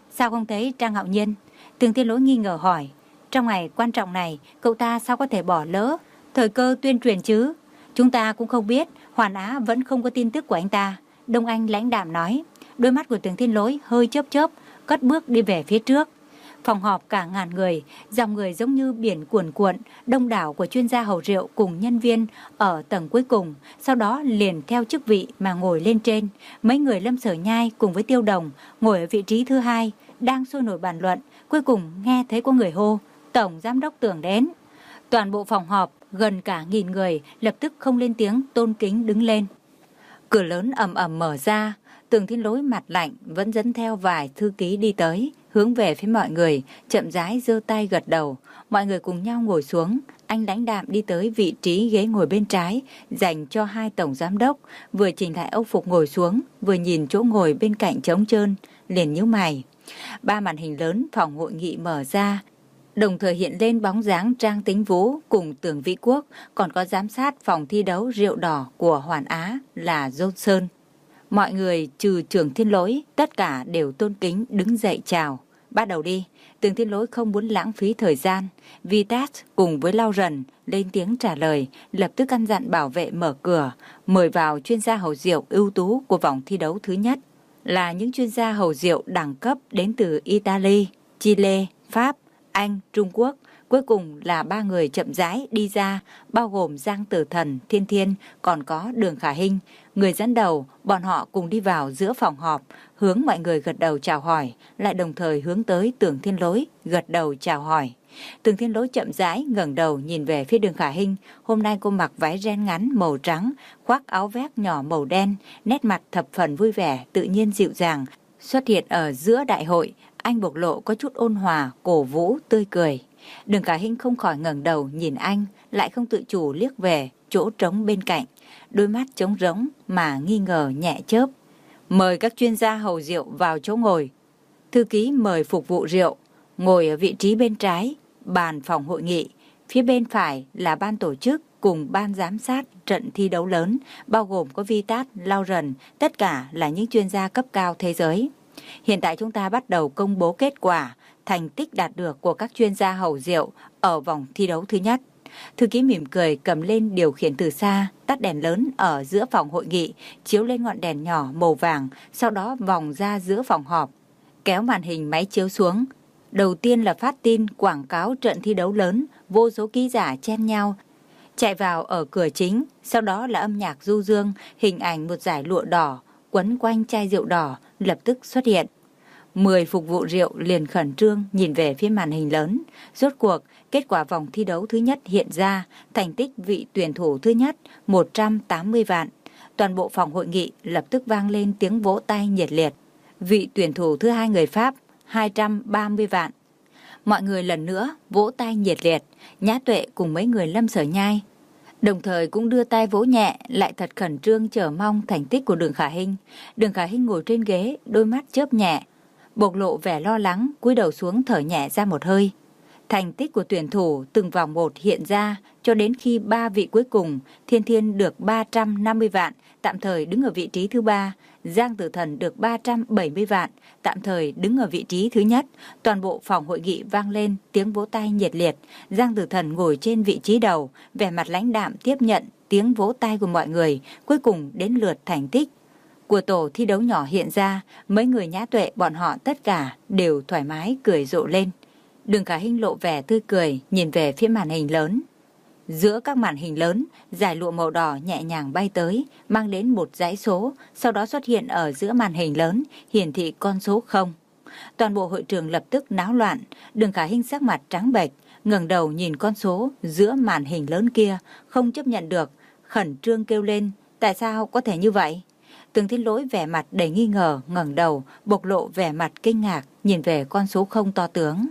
Speaker 1: Sao không thấy Trang Hạo Nhiên? Tường Thiên Lỗi nghi ngờ hỏi. Trong ngày quan trọng này, cậu ta sao có thể bỏ lỡ thời cơ tuyên truyền chứ? Chúng ta cũng không biết, Hoàn Á vẫn không có tin tức của anh ta. Đông Anh lãnh đạm nói. Đôi mắt của Tường Thiên Lỗi hơi chớp chớp, cất bước đi về phía trước. Phòng họp cả ngàn người, dòng người giống như biển cuồn cuộn, đông đảo của chuyên gia hầu rượu cùng nhân viên ở tầng cuối cùng, sau đó liền theo chức vị mà ngồi lên trên. Mấy người Lâm Sở Nhai cùng với Tiêu Đồng ngồi ở vị trí thứ hai, đang sôi nổi bàn luận, cuối cùng nghe thấy có người hô, Tổng Giám đốc Tưởng đến. Toàn bộ phòng họp, gần cả nghìn người, lập tức không lên tiếng, tôn kính đứng lên. Cửa lớn ầm ầm mở ra, Tường Thiên Lỗi mặt lạnh vẫn dẫn theo vài thư ký đi tới, hướng về phía mọi người, chậm rãi giơ tay gật đầu. Mọi người cùng nhau ngồi xuống, anh lãnh đạm đi tới vị trí ghế ngồi bên trái, dành cho hai tổng giám đốc, vừa chỉnh lại âu phục ngồi xuống, vừa nhìn chỗ ngồi bên cạnh trống trơn, liền nhíu mày. Ba màn hình lớn phòng hội nghị mở ra, đồng thời hiện lên bóng dáng Trang Tính Vũ cùng Tưởng Vĩ Quốc, còn có giám sát phòng thi đấu rượu đỏ của Hoàn Á là Johnson. Mọi người trừ Trưởng Thiên Lỗi, tất cả đều tôn kính đứng dậy chào. Bắt đầu đi. Tường Thiên Lỗi không muốn lãng phí thời gian. Vitas cùng với Lau Rần lên tiếng trả lời, lập tức căn dặn bảo vệ mở cửa, mời vào chuyên gia hầu rượu ưu tú của vòng thi đấu thứ nhất. Là những chuyên gia hầu rượu đẳng cấp đến từ Italy, Chile, Pháp, Anh, Trung Quốc. Cuối cùng là ba người chậm rãi đi ra, bao gồm Giang Tử Thần, Thiên Thiên, còn có Đường Khả Hinh. Người dẫn đầu, bọn họ cùng đi vào giữa phòng họp, hướng mọi người gật đầu chào hỏi, lại đồng thời hướng tới Tưởng Thiên Lỗi, gật đầu chào hỏi. Tưởng Thiên Lỗi chậm rãi ngẩng đầu nhìn về phía Đường Khả Hinh. Hôm nay cô mặc váy ren ngắn màu trắng, khoác áo vest nhỏ màu đen, nét mặt thập phần vui vẻ, tự nhiên dịu dàng. Xuất hiện ở giữa đại hội, anh bộc lộ có chút ôn hòa, cổ vũ, tươi cười. Đường Khả Hinh không khỏi ngẩng đầu nhìn anh, lại không tự chủ liếc về chỗ trống bên cạnh, đôi mắt trống rỗng mà nghi ngờ nhẹ chớp. Mời các chuyên gia hầu rượu vào chỗ ngồi. Thư ký mời phục vụ rượu, ngồi ở vị trí bên trái, bàn phòng hội nghị. Phía bên phải là ban tổ chức cùng ban giám sát trận thi đấu lớn, bao gồm có Vitas, Lau Rần, tất cả là những chuyên gia cấp cao thế giới. Hiện tại chúng ta bắt đầu công bố kết quả, thành tích đạt được của các chuyên gia hầu rượu ở vòng thi đấu thứ nhất. Thư ký mỉm cười cầm lên điều khiển từ xa, tắt đèn lớn ở giữa phòng hội nghị, chiếu lên ngọn đèn nhỏ màu vàng, sau đó vòng ra giữa phòng họp, kéo màn hình máy chiếu xuống. Đầu tiên là phát tin quảng cáo trận thi đấu lớn, vô số ký giả chen nhau chạy vào ở cửa chính, sau đó là âm nhạc du dương, hình ảnh một dải lụa đỏ quấn quanh chai rượu đỏ lập tức xuất hiện. Mười phục vụ rượu liền khẩn trương nhìn về phía màn hình lớn. Rốt cuộc, kết quả vòng thi đấu thứ nhất hiện ra, thành tích vị tuyển thủ thứ nhất một trăm tám mươi vạn. Toàn bộ phòng hội nghị lập tức vang lên tiếng vỗ tay nhiệt liệt. Vị tuyển thủ thứ hai người Pháp hai trăm ba mươi vạn. Mọi người lần nữa vỗ tay nhiệt liệt. Nhã Tuệ cùng mấy người Lâm Sở Nhai đồng thời cũng đưa tay vỗ nhẹ, lại thật khẩn trương chờ mong thành tích của Đường Khả Hinh. Đường Khả Hinh ngồi trên ghế, đôi mắt chớp nhẹ, bộc lộ vẻ lo lắng, cúi đầu xuống thở nhẹ ra một hơi. Thành tích của tuyển thủ từng vòng một hiện ra, cho đến khi ba vị cuối cùng, Thiên Thiên được ba trăm năm mươi vạn, tạm thời đứng ở vị trí thứ ba. Giang Tử Thần được ba trăm bảy mươi vạn, tạm thời đứng ở vị trí thứ nhất. Toàn bộ phòng hội nghị vang lên tiếng vỗ tay nhiệt liệt. Giang Tử Thần ngồi trên vị trí đầu, vẻ mặt lãnh đạm tiếp nhận tiếng vỗ tay của mọi người. Cuối cùng đến lượt thành tích của tổ thi đấu nhỏ hiện ra, mấy người Nhã Tuệ bọn họ tất cả đều thoải mái cười rộ lên. Đường Khả Hinh lộ vẻ tươi cười, nhìn về phía màn hình lớn. Giữa các màn hình lớn, dải lụa màu đỏ nhẹ nhàng bay tới, mang đến một dãy số, sau đó xuất hiện ở giữa màn hình lớn, hiển thị con số không. Toàn bộ hội trường lập tức náo loạn. Đường Khả Hinh sắc mặt trắng bệch, ngẩng đầu nhìn con số giữa màn hình lớn kia, không chấp nhận được, khẩn trương kêu lên, tại sao có thể như vậy? Tường Thiên Lỗi vẻ mặt đầy nghi ngờ, ngẩng đầu, bộc lộ vẻ mặt kinh ngạc, nhìn về con số không to tướng.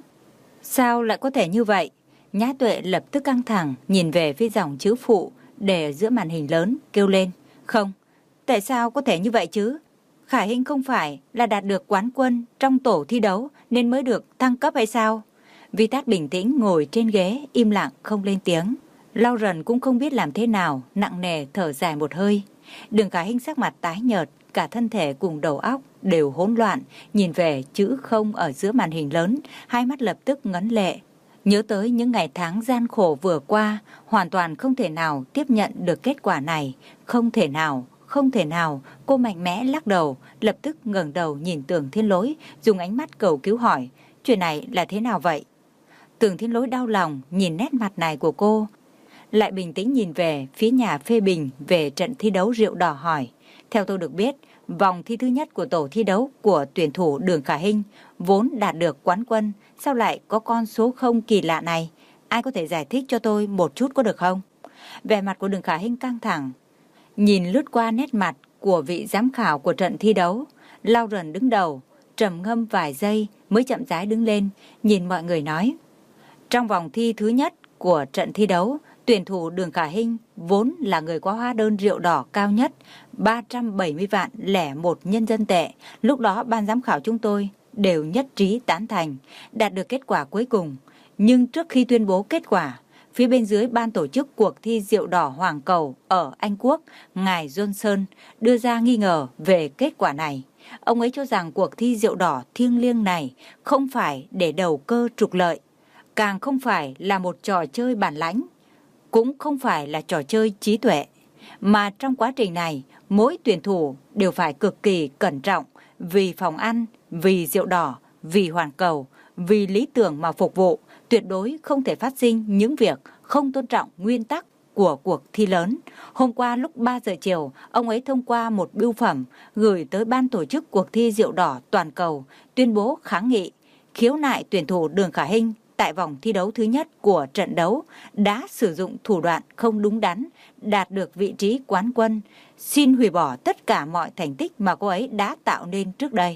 Speaker 1: Sao lại có thể như vậy? Nhã Tuệ lập tức căng thẳng, nhìn về phía dòng chữ phụ để ở giữa màn hình lớn, kêu lên, không, tại sao có thể như vậy chứ? Khả Hinh không phải là đạt được quán quân trong tổ thi đấu nên mới được thăng cấp hay sao? Vitas bình tĩnh ngồi trên ghế, im lặng không lên tiếng. Lau Rần cũng không biết làm thế nào, nặng nề thở dài một hơi. Đường Khả Hinh sắc mặt tái nhợt, cả thân thể cùng đầu óc đều hỗn loạn, nhìn về chữ không ở giữa màn hình lớn, hai mắt lập tức ngấn lệ. Nhớ tới những ngày tháng gian khổ vừa qua, hoàn toàn không thể nào tiếp nhận được kết quả này, không thể nào, không thể nào. Cô mạnh mẽ lắc đầu, lập tức ngẩng đầu nhìn Tưởng Thiên Lỗi, dùng ánh mắt cầu cứu hỏi, chuyện này là thế nào vậy? Tưởng Thiên Lỗi đau lòng nhìn nét mặt này của cô, lại bình tĩnh nhìn về phía nhà phê bình về trận thi đấu rượu đỏ hỏi, theo tôi được biết, vòng thi thứ nhất của tổ thi đấu của tuyển thủ Đường Khả Hinh vốn đạt được quán quân, sao lại có con số không kỳ lạ này? Ai có thể giải thích cho tôi một chút có được không? Vẻ mặt của Đường Khả Hinh căng thẳng, nhìn lướt qua nét mặt của vị giám khảo của trận thi đấu. Lauren đứng đầu, trầm ngâm vài giây mới chậm rãi đứng lên, nhìn mọi người nói, trong vòng thi thứ nhất của trận thi đấu, tuyển thủ Đường Khả Hinh vốn là người có hóa đơn rượu đỏ cao nhất, ba trăm bảy mươi vạn lẻ một nhân dân tệ. Lúc đó ban giám khảo chúng tôi đều nhất trí tán thành, đạt được kết quả cuối cùng. Nhưng trước khi tuyên bố kết quả, phía bên dưới ban tổ chức cuộc thi rượu đỏ Hoàng Cầu ở Anh Quốc, ngài Johnson đưa ra nghi ngờ về kết quả này. Ông ấy cho rằng cuộc thi rượu đỏ thiêng liêng này không phải để đầu cơ trục lợi, càng không phải là một trò chơi bản lãnh, cũng không phải là trò chơi trí tuệ, mà trong quá trình này, mỗi tuyển thủ đều phải cực kỳ cẩn trọng vì phòng ăn, vì rượu đỏ, vì hoàn cầu, vì lý tưởng mà phục vụ, tuyệt đối không thể phát sinh những việc không tôn trọng nguyên tắc của cuộc thi lớn. Hôm qua lúc ba giờ chiều, ông ấy thông qua một bưu phẩm gửi tới ban tổ chức cuộc thi rượu đỏ toàn cầu, tuyên bố kháng nghị, khiếu nại tuyển thủ Đường Khả Hinh tại vòng thi đấu thứ nhất của trận đấu đã sử dụng thủ đoạn không đúng đắn, đạt được vị trí quán quân, xin hủy bỏ tất cả mọi thành tích mà cô ấy đã tạo nên trước đây.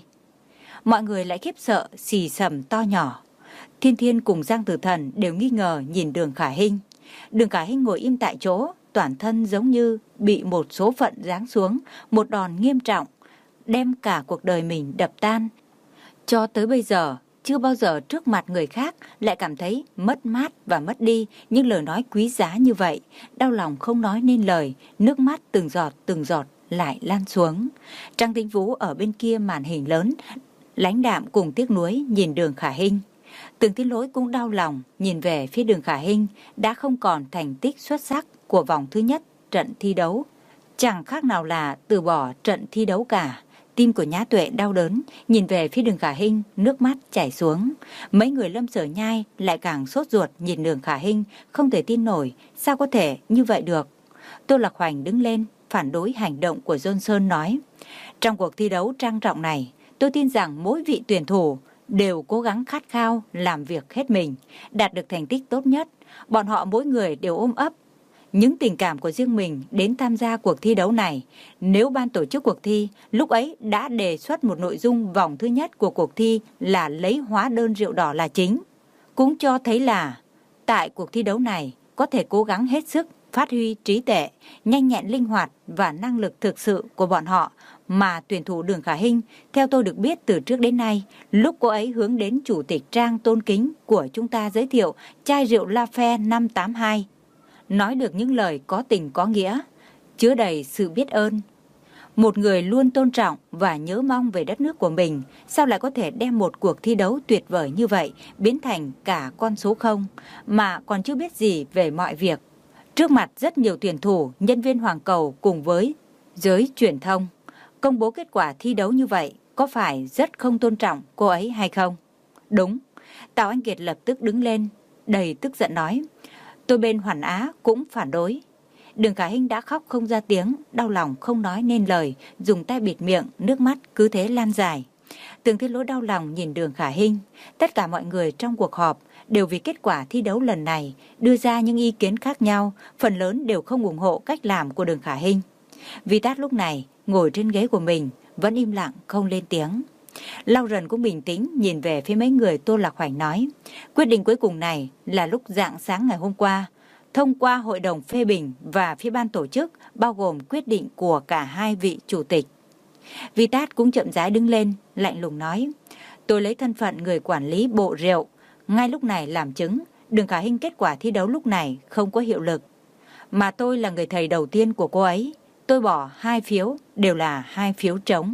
Speaker 1: Mọi người lại khiếp sợ, xì xầm to nhỏ. Thiên Thiên cùng Giang Tử Thần đều nghi ngờ nhìn Đường Khả Hinh. Đường Khả Hinh ngồi im tại chỗ, toàn thân giống như bị một số phận giáng xuống, một đòn nghiêm trọng, đem cả cuộc đời mình đập tan. Cho tới bây giờ, chưa bao giờ trước mặt người khác lại cảm thấy mất mát và mất đi những lời nói quý giá như vậy. Đau lòng không nói nên lời, nước mắt từng giọt từng giọt lại lan xuống. Trang Tinh Vũ ở bên kia màn hình lớn, lãnh đạm cùng tiếc nuối nhìn Đường Khả Hinh. Tưởng Thiên Lỗi cũng đau lòng nhìn về phía Đường Khả Hinh đã không còn thành tích xuất sắc của vòng thứ nhất trận thi đấu, chẳng khác nào là từ bỏ trận thi đấu cả. Tim của Nhã Tuệ đau đớn, nhìn về phía Đường Khả Hinh, nước mắt chảy xuống. Mấy người Lâm Sở Nhai lại càng sốt ruột nhìn Đường Khả Hinh, không thể tin nổi, sao có thể như vậy được. Tô Lạc Hoành đứng lên, phản đối hành động của Johnson nói, trong cuộc thi đấu trang trọng này, tôi tin rằng mỗi vị tuyển thủ đều cố gắng khát khao làm việc hết mình, đạt được thành tích tốt nhất. Bọn họ mỗi người đều ôm ấp những tình cảm của riêng mình đến tham gia cuộc thi đấu này. Nếu ban tổ chức cuộc thi lúc ấy đã đề xuất một nội dung vòng thứ nhất của cuộc thi là lấy hóa đơn rượu đỏ là chính, cũng cho thấy là tại cuộc thi đấu này có thể cố gắng hết sức phát huy trí tuệ, nhanh nhẹn linh hoạt và năng lực thực sự của bọn họ. Mà tuyển thủ Đường Khả Hinh, theo tôi được biết từ trước đến nay, lúc cô ấy hướng đến chủ tịch Trang tôn kính của chúng ta giới thiệu chai rượu Lafite năm tám hai, nói được những lời có tình có nghĩa, chứa đầy sự biết ơn. Một người luôn tôn trọng và nhớ mong về đất nước của mình, sao lại có thể đem một cuộc thi đấu tuyệt vời như vậy biến thành cả con số không, mà còn chưa biết gì về mọi việc. Trước mặt rất nhiều tuyển thủ, nhân viên Hoàng Cầu cùng với giới truyền thông, công bố kết quả thi đấu như vậy có phải rất không tôn trọng cô ấy hay không? Đúng. Tào Anh Kiệt lập tức đứng lên, đầy tức giận nói, tôi bên Hoàn Á cũng phản đối. Đường Khả Hinh đã khóc không ra tiếng, đau lòng không nói nên lời, dùng tay bịt miệng, nước mắt cứ thế lan dài. Tưởng Thiên Lỗi đau lòng nhìn Đường Khả Hinh. Tất cả mọi người trong cuộc họp đều vì kết quả thi đấu lần này đưa ra những ý kiến khác nhau, phần lớn đều không ủng hộ cách làm của Đường Khả Hinh. Vi Tát lúc này ngồi trên ghế của mình vẫn im lặng không lên tiếng. Lauren cũng bình tĩnh nhìn về phía mấy người Tô Lạc Hoành nói, quyết định cuối cùng này là lúc rạng sáng ngày hôm qua, thông qua hội đồng phê bình và phía ban tổ chức, bao gồm quyết định của cả hai vị chủ tịch. Vi Tát cũng chậm rãi đứng lên, lạnh lùng nói, tôi lấy thân phận người quản lý bộ rượu ngay lúc này làm chứng, Đường Khả Hinh kết quả thi đấu lúc này không có hiệu lực, mà tôi là người thầy đầu tiên của cô ấy, tôi bỏ hai phiếu, đều là hai phiếu trống.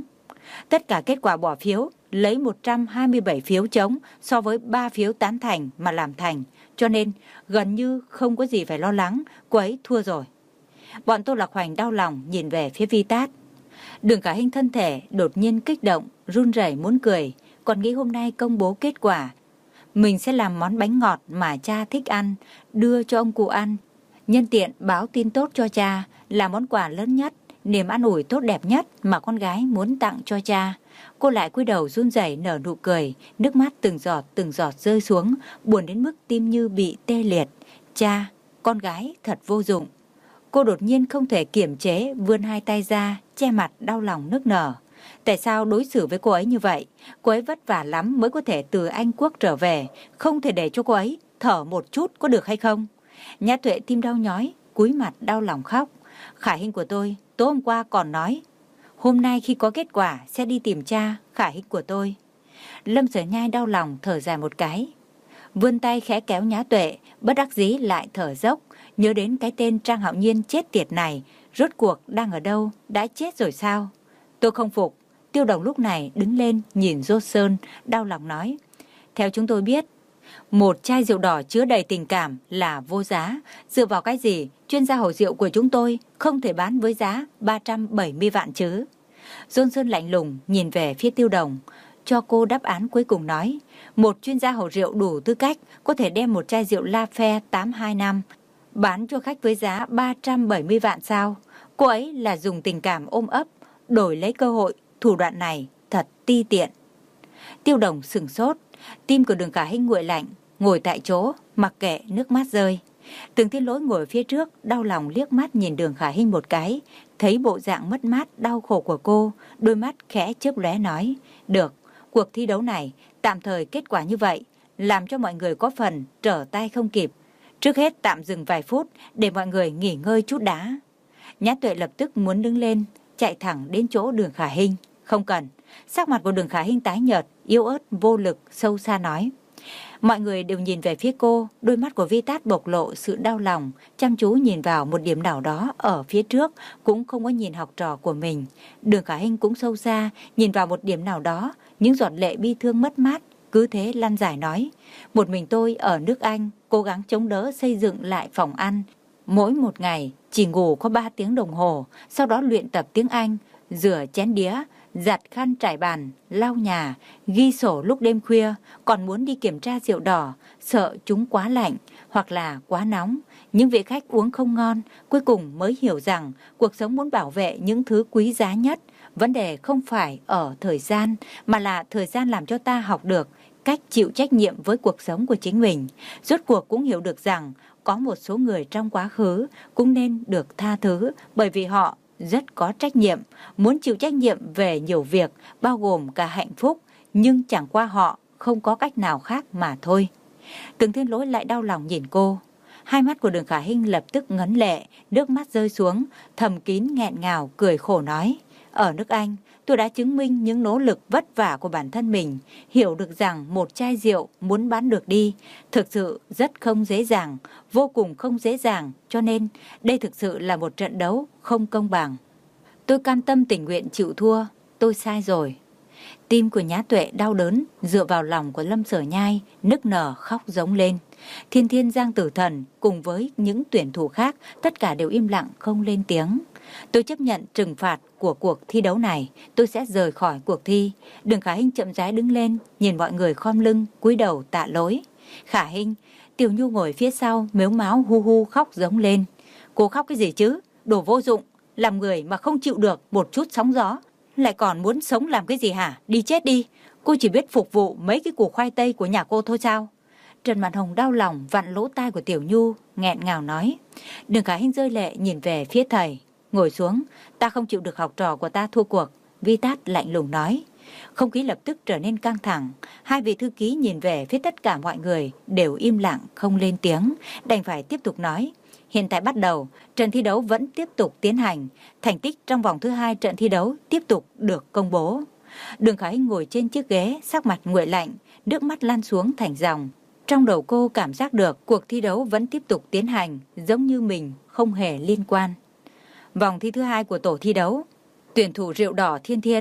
Speaker 1: Tất cả kết quả bỏ phiếu lấy một trăm hai mươi bảy phiếu trống so với ba phiếu tán thành mà làm thành, cho nên gần như không có gì phải lo lắng, cô ấy thua rồi. Bọn Tô Lạc Hoành đau lòng nhìn về phía Vi Tát. Đường Khả Hinh thân thể đột nhiên kích động, run rẩy muốn cười, còn nghĩ hôm nay công bố kết quả, mình sẽ làm món bánh ngọt mà cha thích ăn, đưa cho ông cụ ăn. Nhân tiện báo tin tốt cho cha là món quà lớn nhất, niềm an ủi tốt đẹp nhất mà con gái muốn tặng cho cha. Cô lại cúi đầu run rẩy nở nụ cười, nước mắt từng giọt từng giọt rơi xuống, buồn đến mức tim như bị tê liệt. Cha, con gái thật vô dụng. Cô đột nhiên không thể kiềm chế, vươn hai tay ra, che mặt đau lòng nức nở. Tại sao đối xử với cô ấy như vậy? Cô ấy vất vả lắm mới có thể từ Anh Quốc trở về, không thể để cho cô ấy thở một chút có được hay không? Nhã Tuệ tim đau nhói, cúi mặt đau lòng khóc. Khả Hinh của tôi tối hôm qua còn nói hôm nay khi có kết quả sẽ đi tìm cha Khả Hinh của tôi. Lâm Sở Nhai đau lòng thở dài một cái, vươn tay khẽ kéo Nhã Tuệ, bất đắc dĩ lại thở dốc, nhớ đến cái tên Trang Hạo Nhiên chết tiệt này, rốt cuộc đang ở đâu, đã chết rồi sao? Tôi không phục. Tiêu Đồng lúc này đứng lên nhìn Dô Sơn, đau lòng nói, theo chúng tôi biết, một chai rượu đỏ chứa đầy tình cảm là vô giá. Dựa vào cái gì chuyên gia hồ rượu của chúng tôi không thể bán với giá ba trăm bảy mươi vạn chứ? Dô Sơn lạnh lùng nhìn về phía Tiêu Đồng, cho cô đáp án cuối cùng nói, một chuyên gia hồ rượu đủ tư cách có thể đem một chai rượu La Fe tám hai năm bán cho khách với giá ba trăm bảy mươi vạn sao? Cô ấy là dùng tình cảm ôm ấp đổi lấy cơ hội, thủ đoạn này thật ti tiện. Tiêu Đồng sửng sốt, tim của Đường Khả Hinh nguội lạnh, ngồi tại chỗ mặc kệ nước mắt rơi. Tưởng Thiên Lỗi ngồi phía trước đau lòng liếc mắt nhìn Đường Khả Hinh một cái, thấy bộ dạng mất mát đau khổ của cô, đôi mắt khẽ chớp lóe nói, được, cuộc thi đấu này tạm thời kết quả như vậy, làm cho mọi người có phần trở tay không kịp. Trước hết tạm dừng vài phút để mọi người nghỉ ngơi chút đã. Nhã Tuệ lập tức muốn đứng lên, chạy thẳng đến chỗ Đường Khả Hinh. Không cần. Sắc mặt của Đường Khả Hinh tái nhợt, yếu ớt, vô lực, sâu xa nói. Mọi người đều nhìn về phía cô, đôi mắt của Vi Tát bộc lộ sự đau lòng, chăm chú nhìn vào một điểm nào đó ở phía trước, cũng không có nhìn học trò của mình. Đường Khả Hinh cũng sâu xa, nhìn vào một điểm nào đó, những giọt lệ bi thương mất mát, cứ thế lăn giải nói. Một mình tôi ở nước Anh, cố gắng chống đỡ xây dựng lại phòng ăn. Mỗi một ngày chỉ ngủ có ba tiếng đồng hồ, sau đó luyện tập tiếng Anh, rửa chén đĩa, giặt khăn trải bàn, lau nhà, ghi sổ lúc đêm khuya, còn muốn đi kiểm tra rượu đỏ, sợ chúng quá lạnh hoặc là quá nóng. Những vị khách uống không ngon, cuối cùng mới hiểu rằng cuộc sống muốn bảo vệ những thứ quý giá nhất. Vấn đề không phải ở thời gian, mà là thời gian làm cho ta học được cách chịu trách nhiệm với cuộc sống của chính mình. Rốt cuộc cũng hiểu được rằng có một số người trong quá khứ cũng nên được tha thứ, bởi vì họ rất có trách nhiệm, muốn chịu trách nhiệm về nhiều việc, bao gồm cả hạnh phúc, nhưng chẳng qua họ không có cách nào khác mà thôi. Tưởng Thiên Lỗi lại đau lòng nhìn cô. Hai mắt của Đường Khả Hinh lập tức ngấn lệ, nước mắt rơi xuống, thầm kín nghẹn ngào, cười khổ nói. Ở nước Anh, tôi đã chứng minh những nỗ lực vất vả của bản thân mình, hiểu được rằng một chai rượu muốn bán được đi, thực sự rất không dễ dàng, vô cùng không dễ dàng, cho nên đây thực sự là một trận đấu không công bằng. Tôi cam tâm tình nguyện chịu thua, tôi sai rồi. Tim của Nhã Tuệ đau đớn, dựa vào lòng của Lâm Sở Nhai, nức nở khóc giống lên. Thiên Thiên, Giang Tử Thần cùng với những tuyển thủ khác tất cả đều im lặng không lên tiếng. Tôi chấp nhận trừng phạt của cuộc thi đấu này, tôi sẽ rời khỏi cuộc thi. Đường Khả Hinh chậm rãi đứng lên, nhìn mọi người khom lưng, cúi đầu tạ lỗi. Khả Hinh, Tiểu Nhu ngồi phía sau, mếu máo hu hu khóc giống lên. Cô khóc cái gì chứ? Đồ vô dụng, làm người mà không chịu được một chút sóng gió, lại còn muốn sống làm cái gì hả? Đi chết đi, cô chỉ biết phục vụ mấy cái củ khoai tây của nhà cô thôi sao? Trần Mạn Hồng đau lòng vặn lỗ tai của Tiểu Nhu, nghẹn ngào nói. Đường Khả Hinh rơi lệ nhìn về phía thầy. Ngồi xuống, ta không chịu được học trò của ta thua cuộc, Vi Tát lạnh lùng nói. Không khí lập tức trở nên căng thẳng. Hai vị thư ký nhìn về phía tất cả mọi người, đều im lặng không lên tiếng, đành phải tiếp tục nói. Hiện tại bắt đầu, trận thi đấu vẫn tiếp tục tiến hành. Thành tích trong vòng thứ hai trận thi đấu tiếp tục được công bố. Đường Khả Hinh ngồi trên chiếc ghế, sắc mặt nguội lạnh, nước mắt lan xuống thành dòng. Trong đầu cô cảm giác được cuộc thi đấu vẫn tiếp tục tiến hành, giống như mình không hề liên quan. Vòng thi thứ hai của tổ thi đấu, tuyển thủ rượu đỏ Thiên Thiên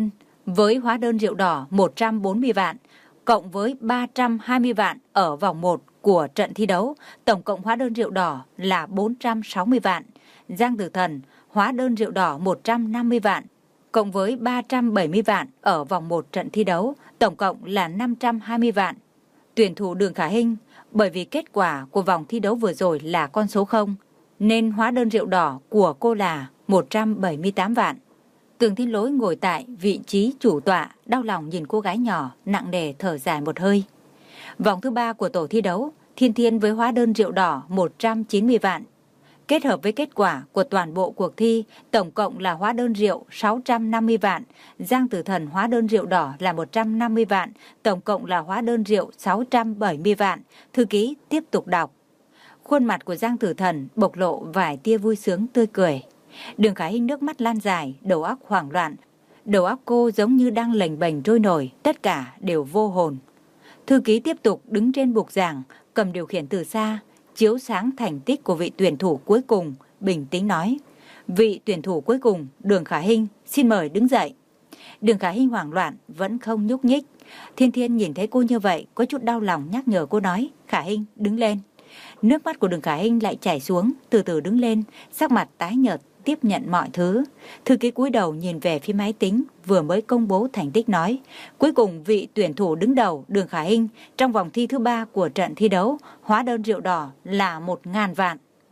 Speaker 1: với hóa đơn rượu đỏ một trăm bốn mươi vạn, cộng với ba trăm hai mươi vạn ở vòng một của trận thi đấu, tổng cộng hóa đơn rượu đỏ là bốn trăm sáu mươi vạn. Giang Tử Thần hóa đơn rượu đỏ một trăm năm mươi vạn, cộng với ba trăm bảy mươi vạn ở vòng một trận thi đấu, tổng cộng là năm trăm hai mươi vạn. Tuyển thủ Đường Khả Hinh, bởi vì kết quả của vòng thi đấu vừa rồi là con số không, nên hóa đơn rượu đỏ của cô là một trăm bảy mươi tám vạn. Tường Thiên Lỗi ngồi tại vị trí chủ tọa, đau lòng nhìn cô gái nhỏ, nặng nề thở dài một hơi. Vòng thứ ba của tổ thi đấu, Thiên Thiên với hóa đơn rượu đỏ một trăm chín mươi vạn. Kết hợp với kết quả của toàn bộ cuộc thi, tổng cộng là hóa đơn rượu sáu trăm năm mươi vạn. Giang Tử Thần hóa đơn rượu đỏ là một trăm năm mươi vạn, tổng cộng là hóa đơn rượu sáu trăm bảy mươi vạn. Thư ký tiếp tục đọc. Khuôn mặt của Giang Tử Thần bộc lộ vài tia vui sướng tươi cười. Đường Khả Hinh nước mắt lan dài, đầu óc hoảng loạn. Đầu óc cô giống như đang lềnh bềnh trôi nổi, tất cả đều vô hồn. Thư ký tiếp tục đứng trên bục giảng, cầm điều khiển từ xa, chiếu sáng thành tích của vị tuyển thủ cuối cùng, bình tĩnh nói. Vị tuyển thủ cuối cùng, Đường Khả Hinh, xin mời đứng dậy. Đường Khả Hinh hoảng loạn, vẫn không nhúc nhích. Thiên Thiên nhìn thấy cô như vậy, có chút đau lòng nhắc nhở cô nói, Khả Hinh, đứng lên. Nước mắt của Đường Khả Hinh lại chảy xuống, từ từ đứng lên, sắc mặt tái nhợt, tiếp nhận mọi thứ. Thư ký cúi đầu nhìn về phía máy tính, vừa mới công bố thành tích nói. Cuối cùng vị tuyển thủ đứng đầu, Đường Khả Hinh, trong vòng thi thứ ba của trận thi đấu, hóa đơn rượu đỏ là một ngàn vạn.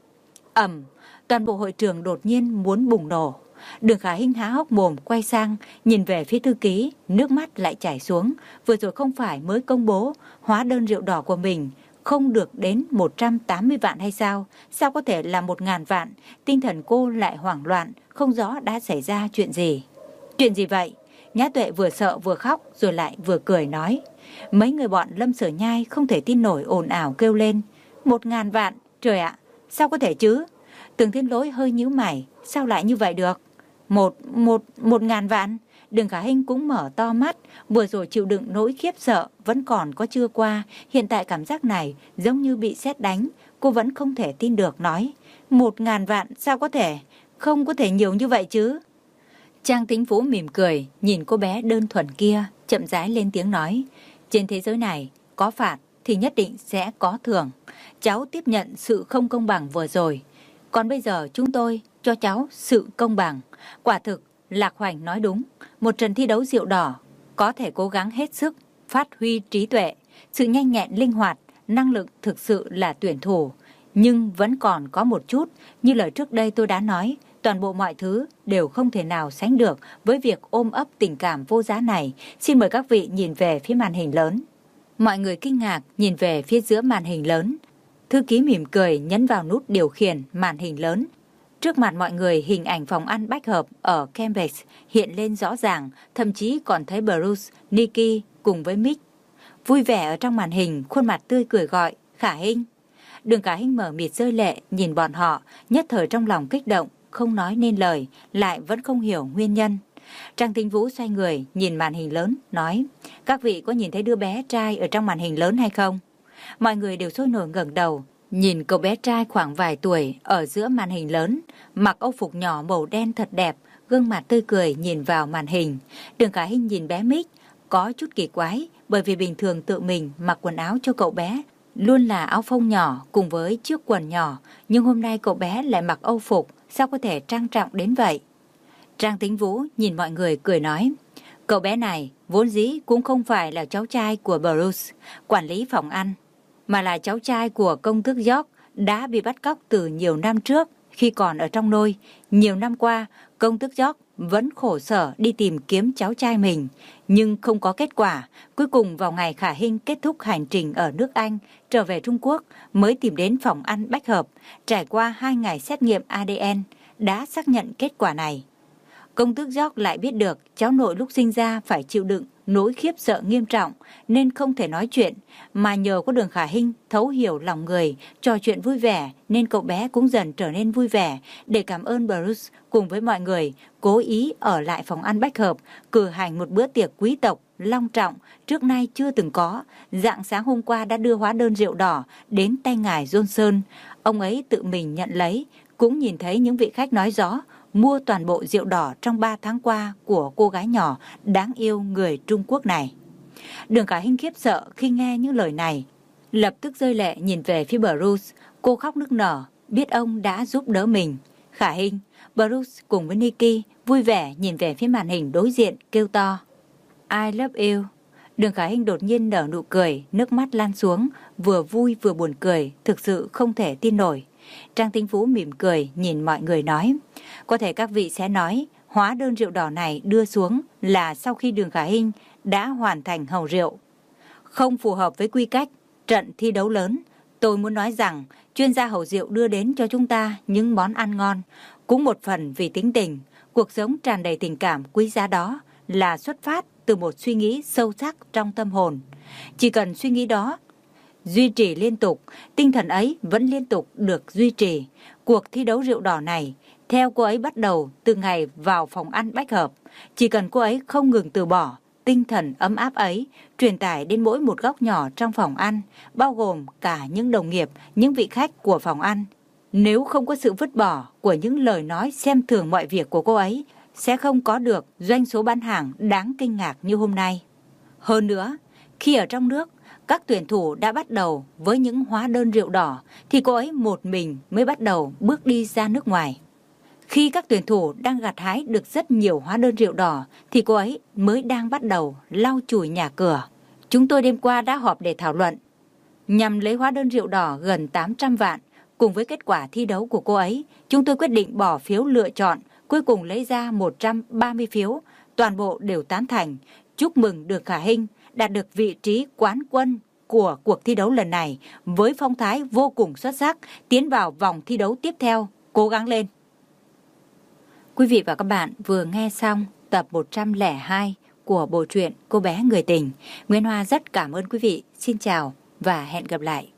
Speaker 1: Ầm, toàn bộ hội trường đột nhiên muốn bùng nổ. Đường Khả Hinh há hốc mồm quay sang, nhìn về phía thư ký, nước mắt lại chảy xuống. Vừa rồi không phải mới công bố hóa đơn rượu đỏ của mình không được đến một trăm tám mươi vạn hay sao? Sao có thể là một ngàn vạn? Tinh thần cô lại hoảng loạn, không rõ đã xảy ra chuyện gì. Chuyện gì vậy? Nhã Tuệ vừa sợ vừa khóc rồi lại vừa cười nói. Mấy người bọn Lâm Sở Nhai không thể tin nổi ồn ào kêu lên. Một ngàn vạn? Trời ạ, sao có thể chứ? Tường Thiên Lỗi hơi nhíu mày, sao lại như vậy được? Một, một, một ngàn vạn? Đường Khả Hinh cũng mở to mắt, vừa rồi chịu đựng nỗi khiếp sợ vẫn còn có chưa qua, hiện tại cảm giác này giống như bị sét đánh, cô vẫn không thể tin được nói, một ngàn vạn sao có thể, không có thể nhiều như vậy chứ. Trang Tính Vũ mỉm cười, nhìn cô bé đơn thuần kia, chậm rãi lên tiếng nói, trên thế giới này có phạt thì nhất định sẽ có thưởng, cháu tiếp nhận sự không công bằng vừa rồi, còn bây giờ chúng tôi cho cháu sự công bằng. Quả thực Lạc Hoành nói đúng, một trận thi đấu rượu đỏ có thể cố gắng hết sức, phát huy trí tuệ, sự nhanh nhẹn linh hoạt, năng lực thực sự là tuyển thủ. Nhưng vẫn còn có một chút, như lời trước đây tôi đã nói, toàn bộ mọi thứ đều không thể nào sánh được với việc ôm ấp tình cảm vô giá này. Xin mời các vị nhìn về phía màn hình lớn. Mọi người kinh ngạc nhìn về phía giữa màn hình lớn. Thư ký mỉm cười nhấn vào nút điều khiển màn hình lớn. Trước mặt mọi người, hình ảnh phòng ăn bách hợp ở Cambridge hiện lên rõ ràng, thậm chí còn thấy Bruce, Nicky cùng với Mick. Vui vẻ ở trong màn hình, khuôn mặt tươi cười gọi, Khả Hinh. Đường Khả Hinh mở mịt rơi lệ, nhìn bọn họ, nhất thời trong lòng kích động, không nói nên lời, lại vẫn không hiểu nguyên nhân. Trang Tính Vũ xoay người, nhìn màn hình lớn, nói, các vị có nhìn thấy đứa bé trai ở trong màn hình lớn hay không? Mọi người đều sôi nổi ngẩng đầu, nhìn cậu bé trai khoảng vài tuổi ở giữa màn hình lớn, mặc âu phục nhỏ màu đen thật đẹp, gương mặt tươi cười nhìn vào màn hình. Đường Khả Hinh nhìn bé Mick, có chút kỳ quái, bởi vì bình thường tự mình mặc quần áo cho cậu bé luôn là áo phông nhỏ cùng với chiếc quần nhỏ, nhưng hôm nay cậu bé lại mặc âu phục, sao có thể trang trọng đến vậy? Trang Tính Vũ nhìn mọi người cười nói, cậu bé này vốn dĩ cũng không phải là cháu trai của Bruce, quản lý phòng ăn, mà là cháu trai của công tước York đã bị bắt cóc từ nhiều năm trước khi còn ở trong nôi. Nhiều năm qua, công tước York vẫn khổ sở đi tìm kiếm cháu trai mình, nhưng không có kết quả. Cuối cùng vào ngày Khả Hinh kết thúc hành trình ở nước Anh, trở về Trung Quốc, mới tìm đến phòng ăn bách hợp. Trải qua hai ngày xét nghiệm a đê en, đã xác nhận kết quả này. Công tước York lại biết được cháu nội lúc sinh ra phải chịu đựng nỗi khiếp sợ nghiêm trọng nên không thể nói chuyện, mà nhờ có Đường Khả Hinh thấu hiểu lòng người, trò chuyện vui vẻ nên cậu bé cũng dần trở nên vui vẻ. Để cảm ơn Bruce cùng với mọi người, cố ý ở lại phòng ăn bách hợp, cử hành một bữa tiệc quý tộc long trọng trước nay chưa từng có. Rạng sáng hôm qua đã đưa hóa đơn rượu đỏ đến tay ngài Johnson, ông ấy tự mình nhận lấy, cũng nhìn thấy những vị khách nói rõ mua toàn bộ rượu đỏ trong ba tháng qua của cô gái nhỏ đáng yêu người Trung Quốc này. Đường Khả Hinh khiếp sợ khi nghe những lời này, lập tức rơi lệ nhìn về phía Bruce. Cô khóc nức nở, biết ông đã giúp đỡ mình. Khả Hinh, Bruce cùng với Nikki vui vẻ nhìn về phía màn hình đối diện, kêu to I love you. Đường Khả Hinh đột nhiên nở nụ cười, nước mắt lan xuống, vừa vui vừa buồn cười, thực sự không thể tin nổi. Trang Tinh Phú mỉm cười nhìn mọi người nói, có thể các vị sẽ nói hóa đơn rượu đỏ này đưa xuống là sau khi Đường Khả Hinh đã hoàn thành hầu rượu, không phù hợp với quy cách trận thi đấu lớn. Tôi muốn nói rằng chuyên gia hầu rượu đưa đến cho chúng ta những món ăn ngon, cũng một phần vì tính tình, cuộc sống tràn đầy tình cảm quý giá đó là xuất phát từ một suy nghĩ sâu sắc trong tâm hồn. Chỉ cần suy nghĩ đó duy trì liên tục, tinh thần ấy vẫn liên tục được duy trì. Cuộc thi đấu rượu đỏ này, theo cô ấy bắt đầu từ ngày vào phòng ăn Bách Hợp. Chỉ cần cô ấy không ngừng từ bỏ, tinh thần ấm áp ấy truyền tải đến mỗi một góc nhỏ trong phòng ăn, bao gồm cả những đồng nghiệp, những vị khách của phòng ăn. Nếu không có sự vứt bỏ của những lời nói xem thường mọi việc của cô ấy, sẽ không có được doanh số bán hàng đáng kinh ngạc như hôm nay. Hơn nữa, khi ở trong nước, các tuyển thủ đã bắt đầu với những hóa đơn rượu đỏ, thì cô ấy một mình mới bắt đầu bước đi ra nước ngoài. Khi các tuyển thủ đang gặt hái được rất nhiều hóa đơn rượu đỏ, thì cô ấy mới đang bắt đầu lau chùi nhà cửa. Chúng tôi đêm qua đã họp để thảo luận, nhằm lấy hóa đơn rượu đỏ gần tám trăm vạn. Cùng với kết quả thi đấu của cô ấy, chúng tôi quyết định bỏ phiếu lựa chọn, cuối cùng lấy ra một trăm ba mươi phiếu, toàn bộ đều tán thành. Chúc mừng Đường Khả Hinh đạt được vị trí quán quân của cuộc thi đấu lần này với phong thái vô cùng xuất sắc, tiến vào vòng thi đấu tiếp theo. Cố gắng lên! Quý vị và các bạn vừa nghe xong tập một trăm lẻ hai của bộ truyện Cô bé người tình. Nguyễn Hoa rất cảm ơn quý vị. Xin chào và hẹn gặp lại.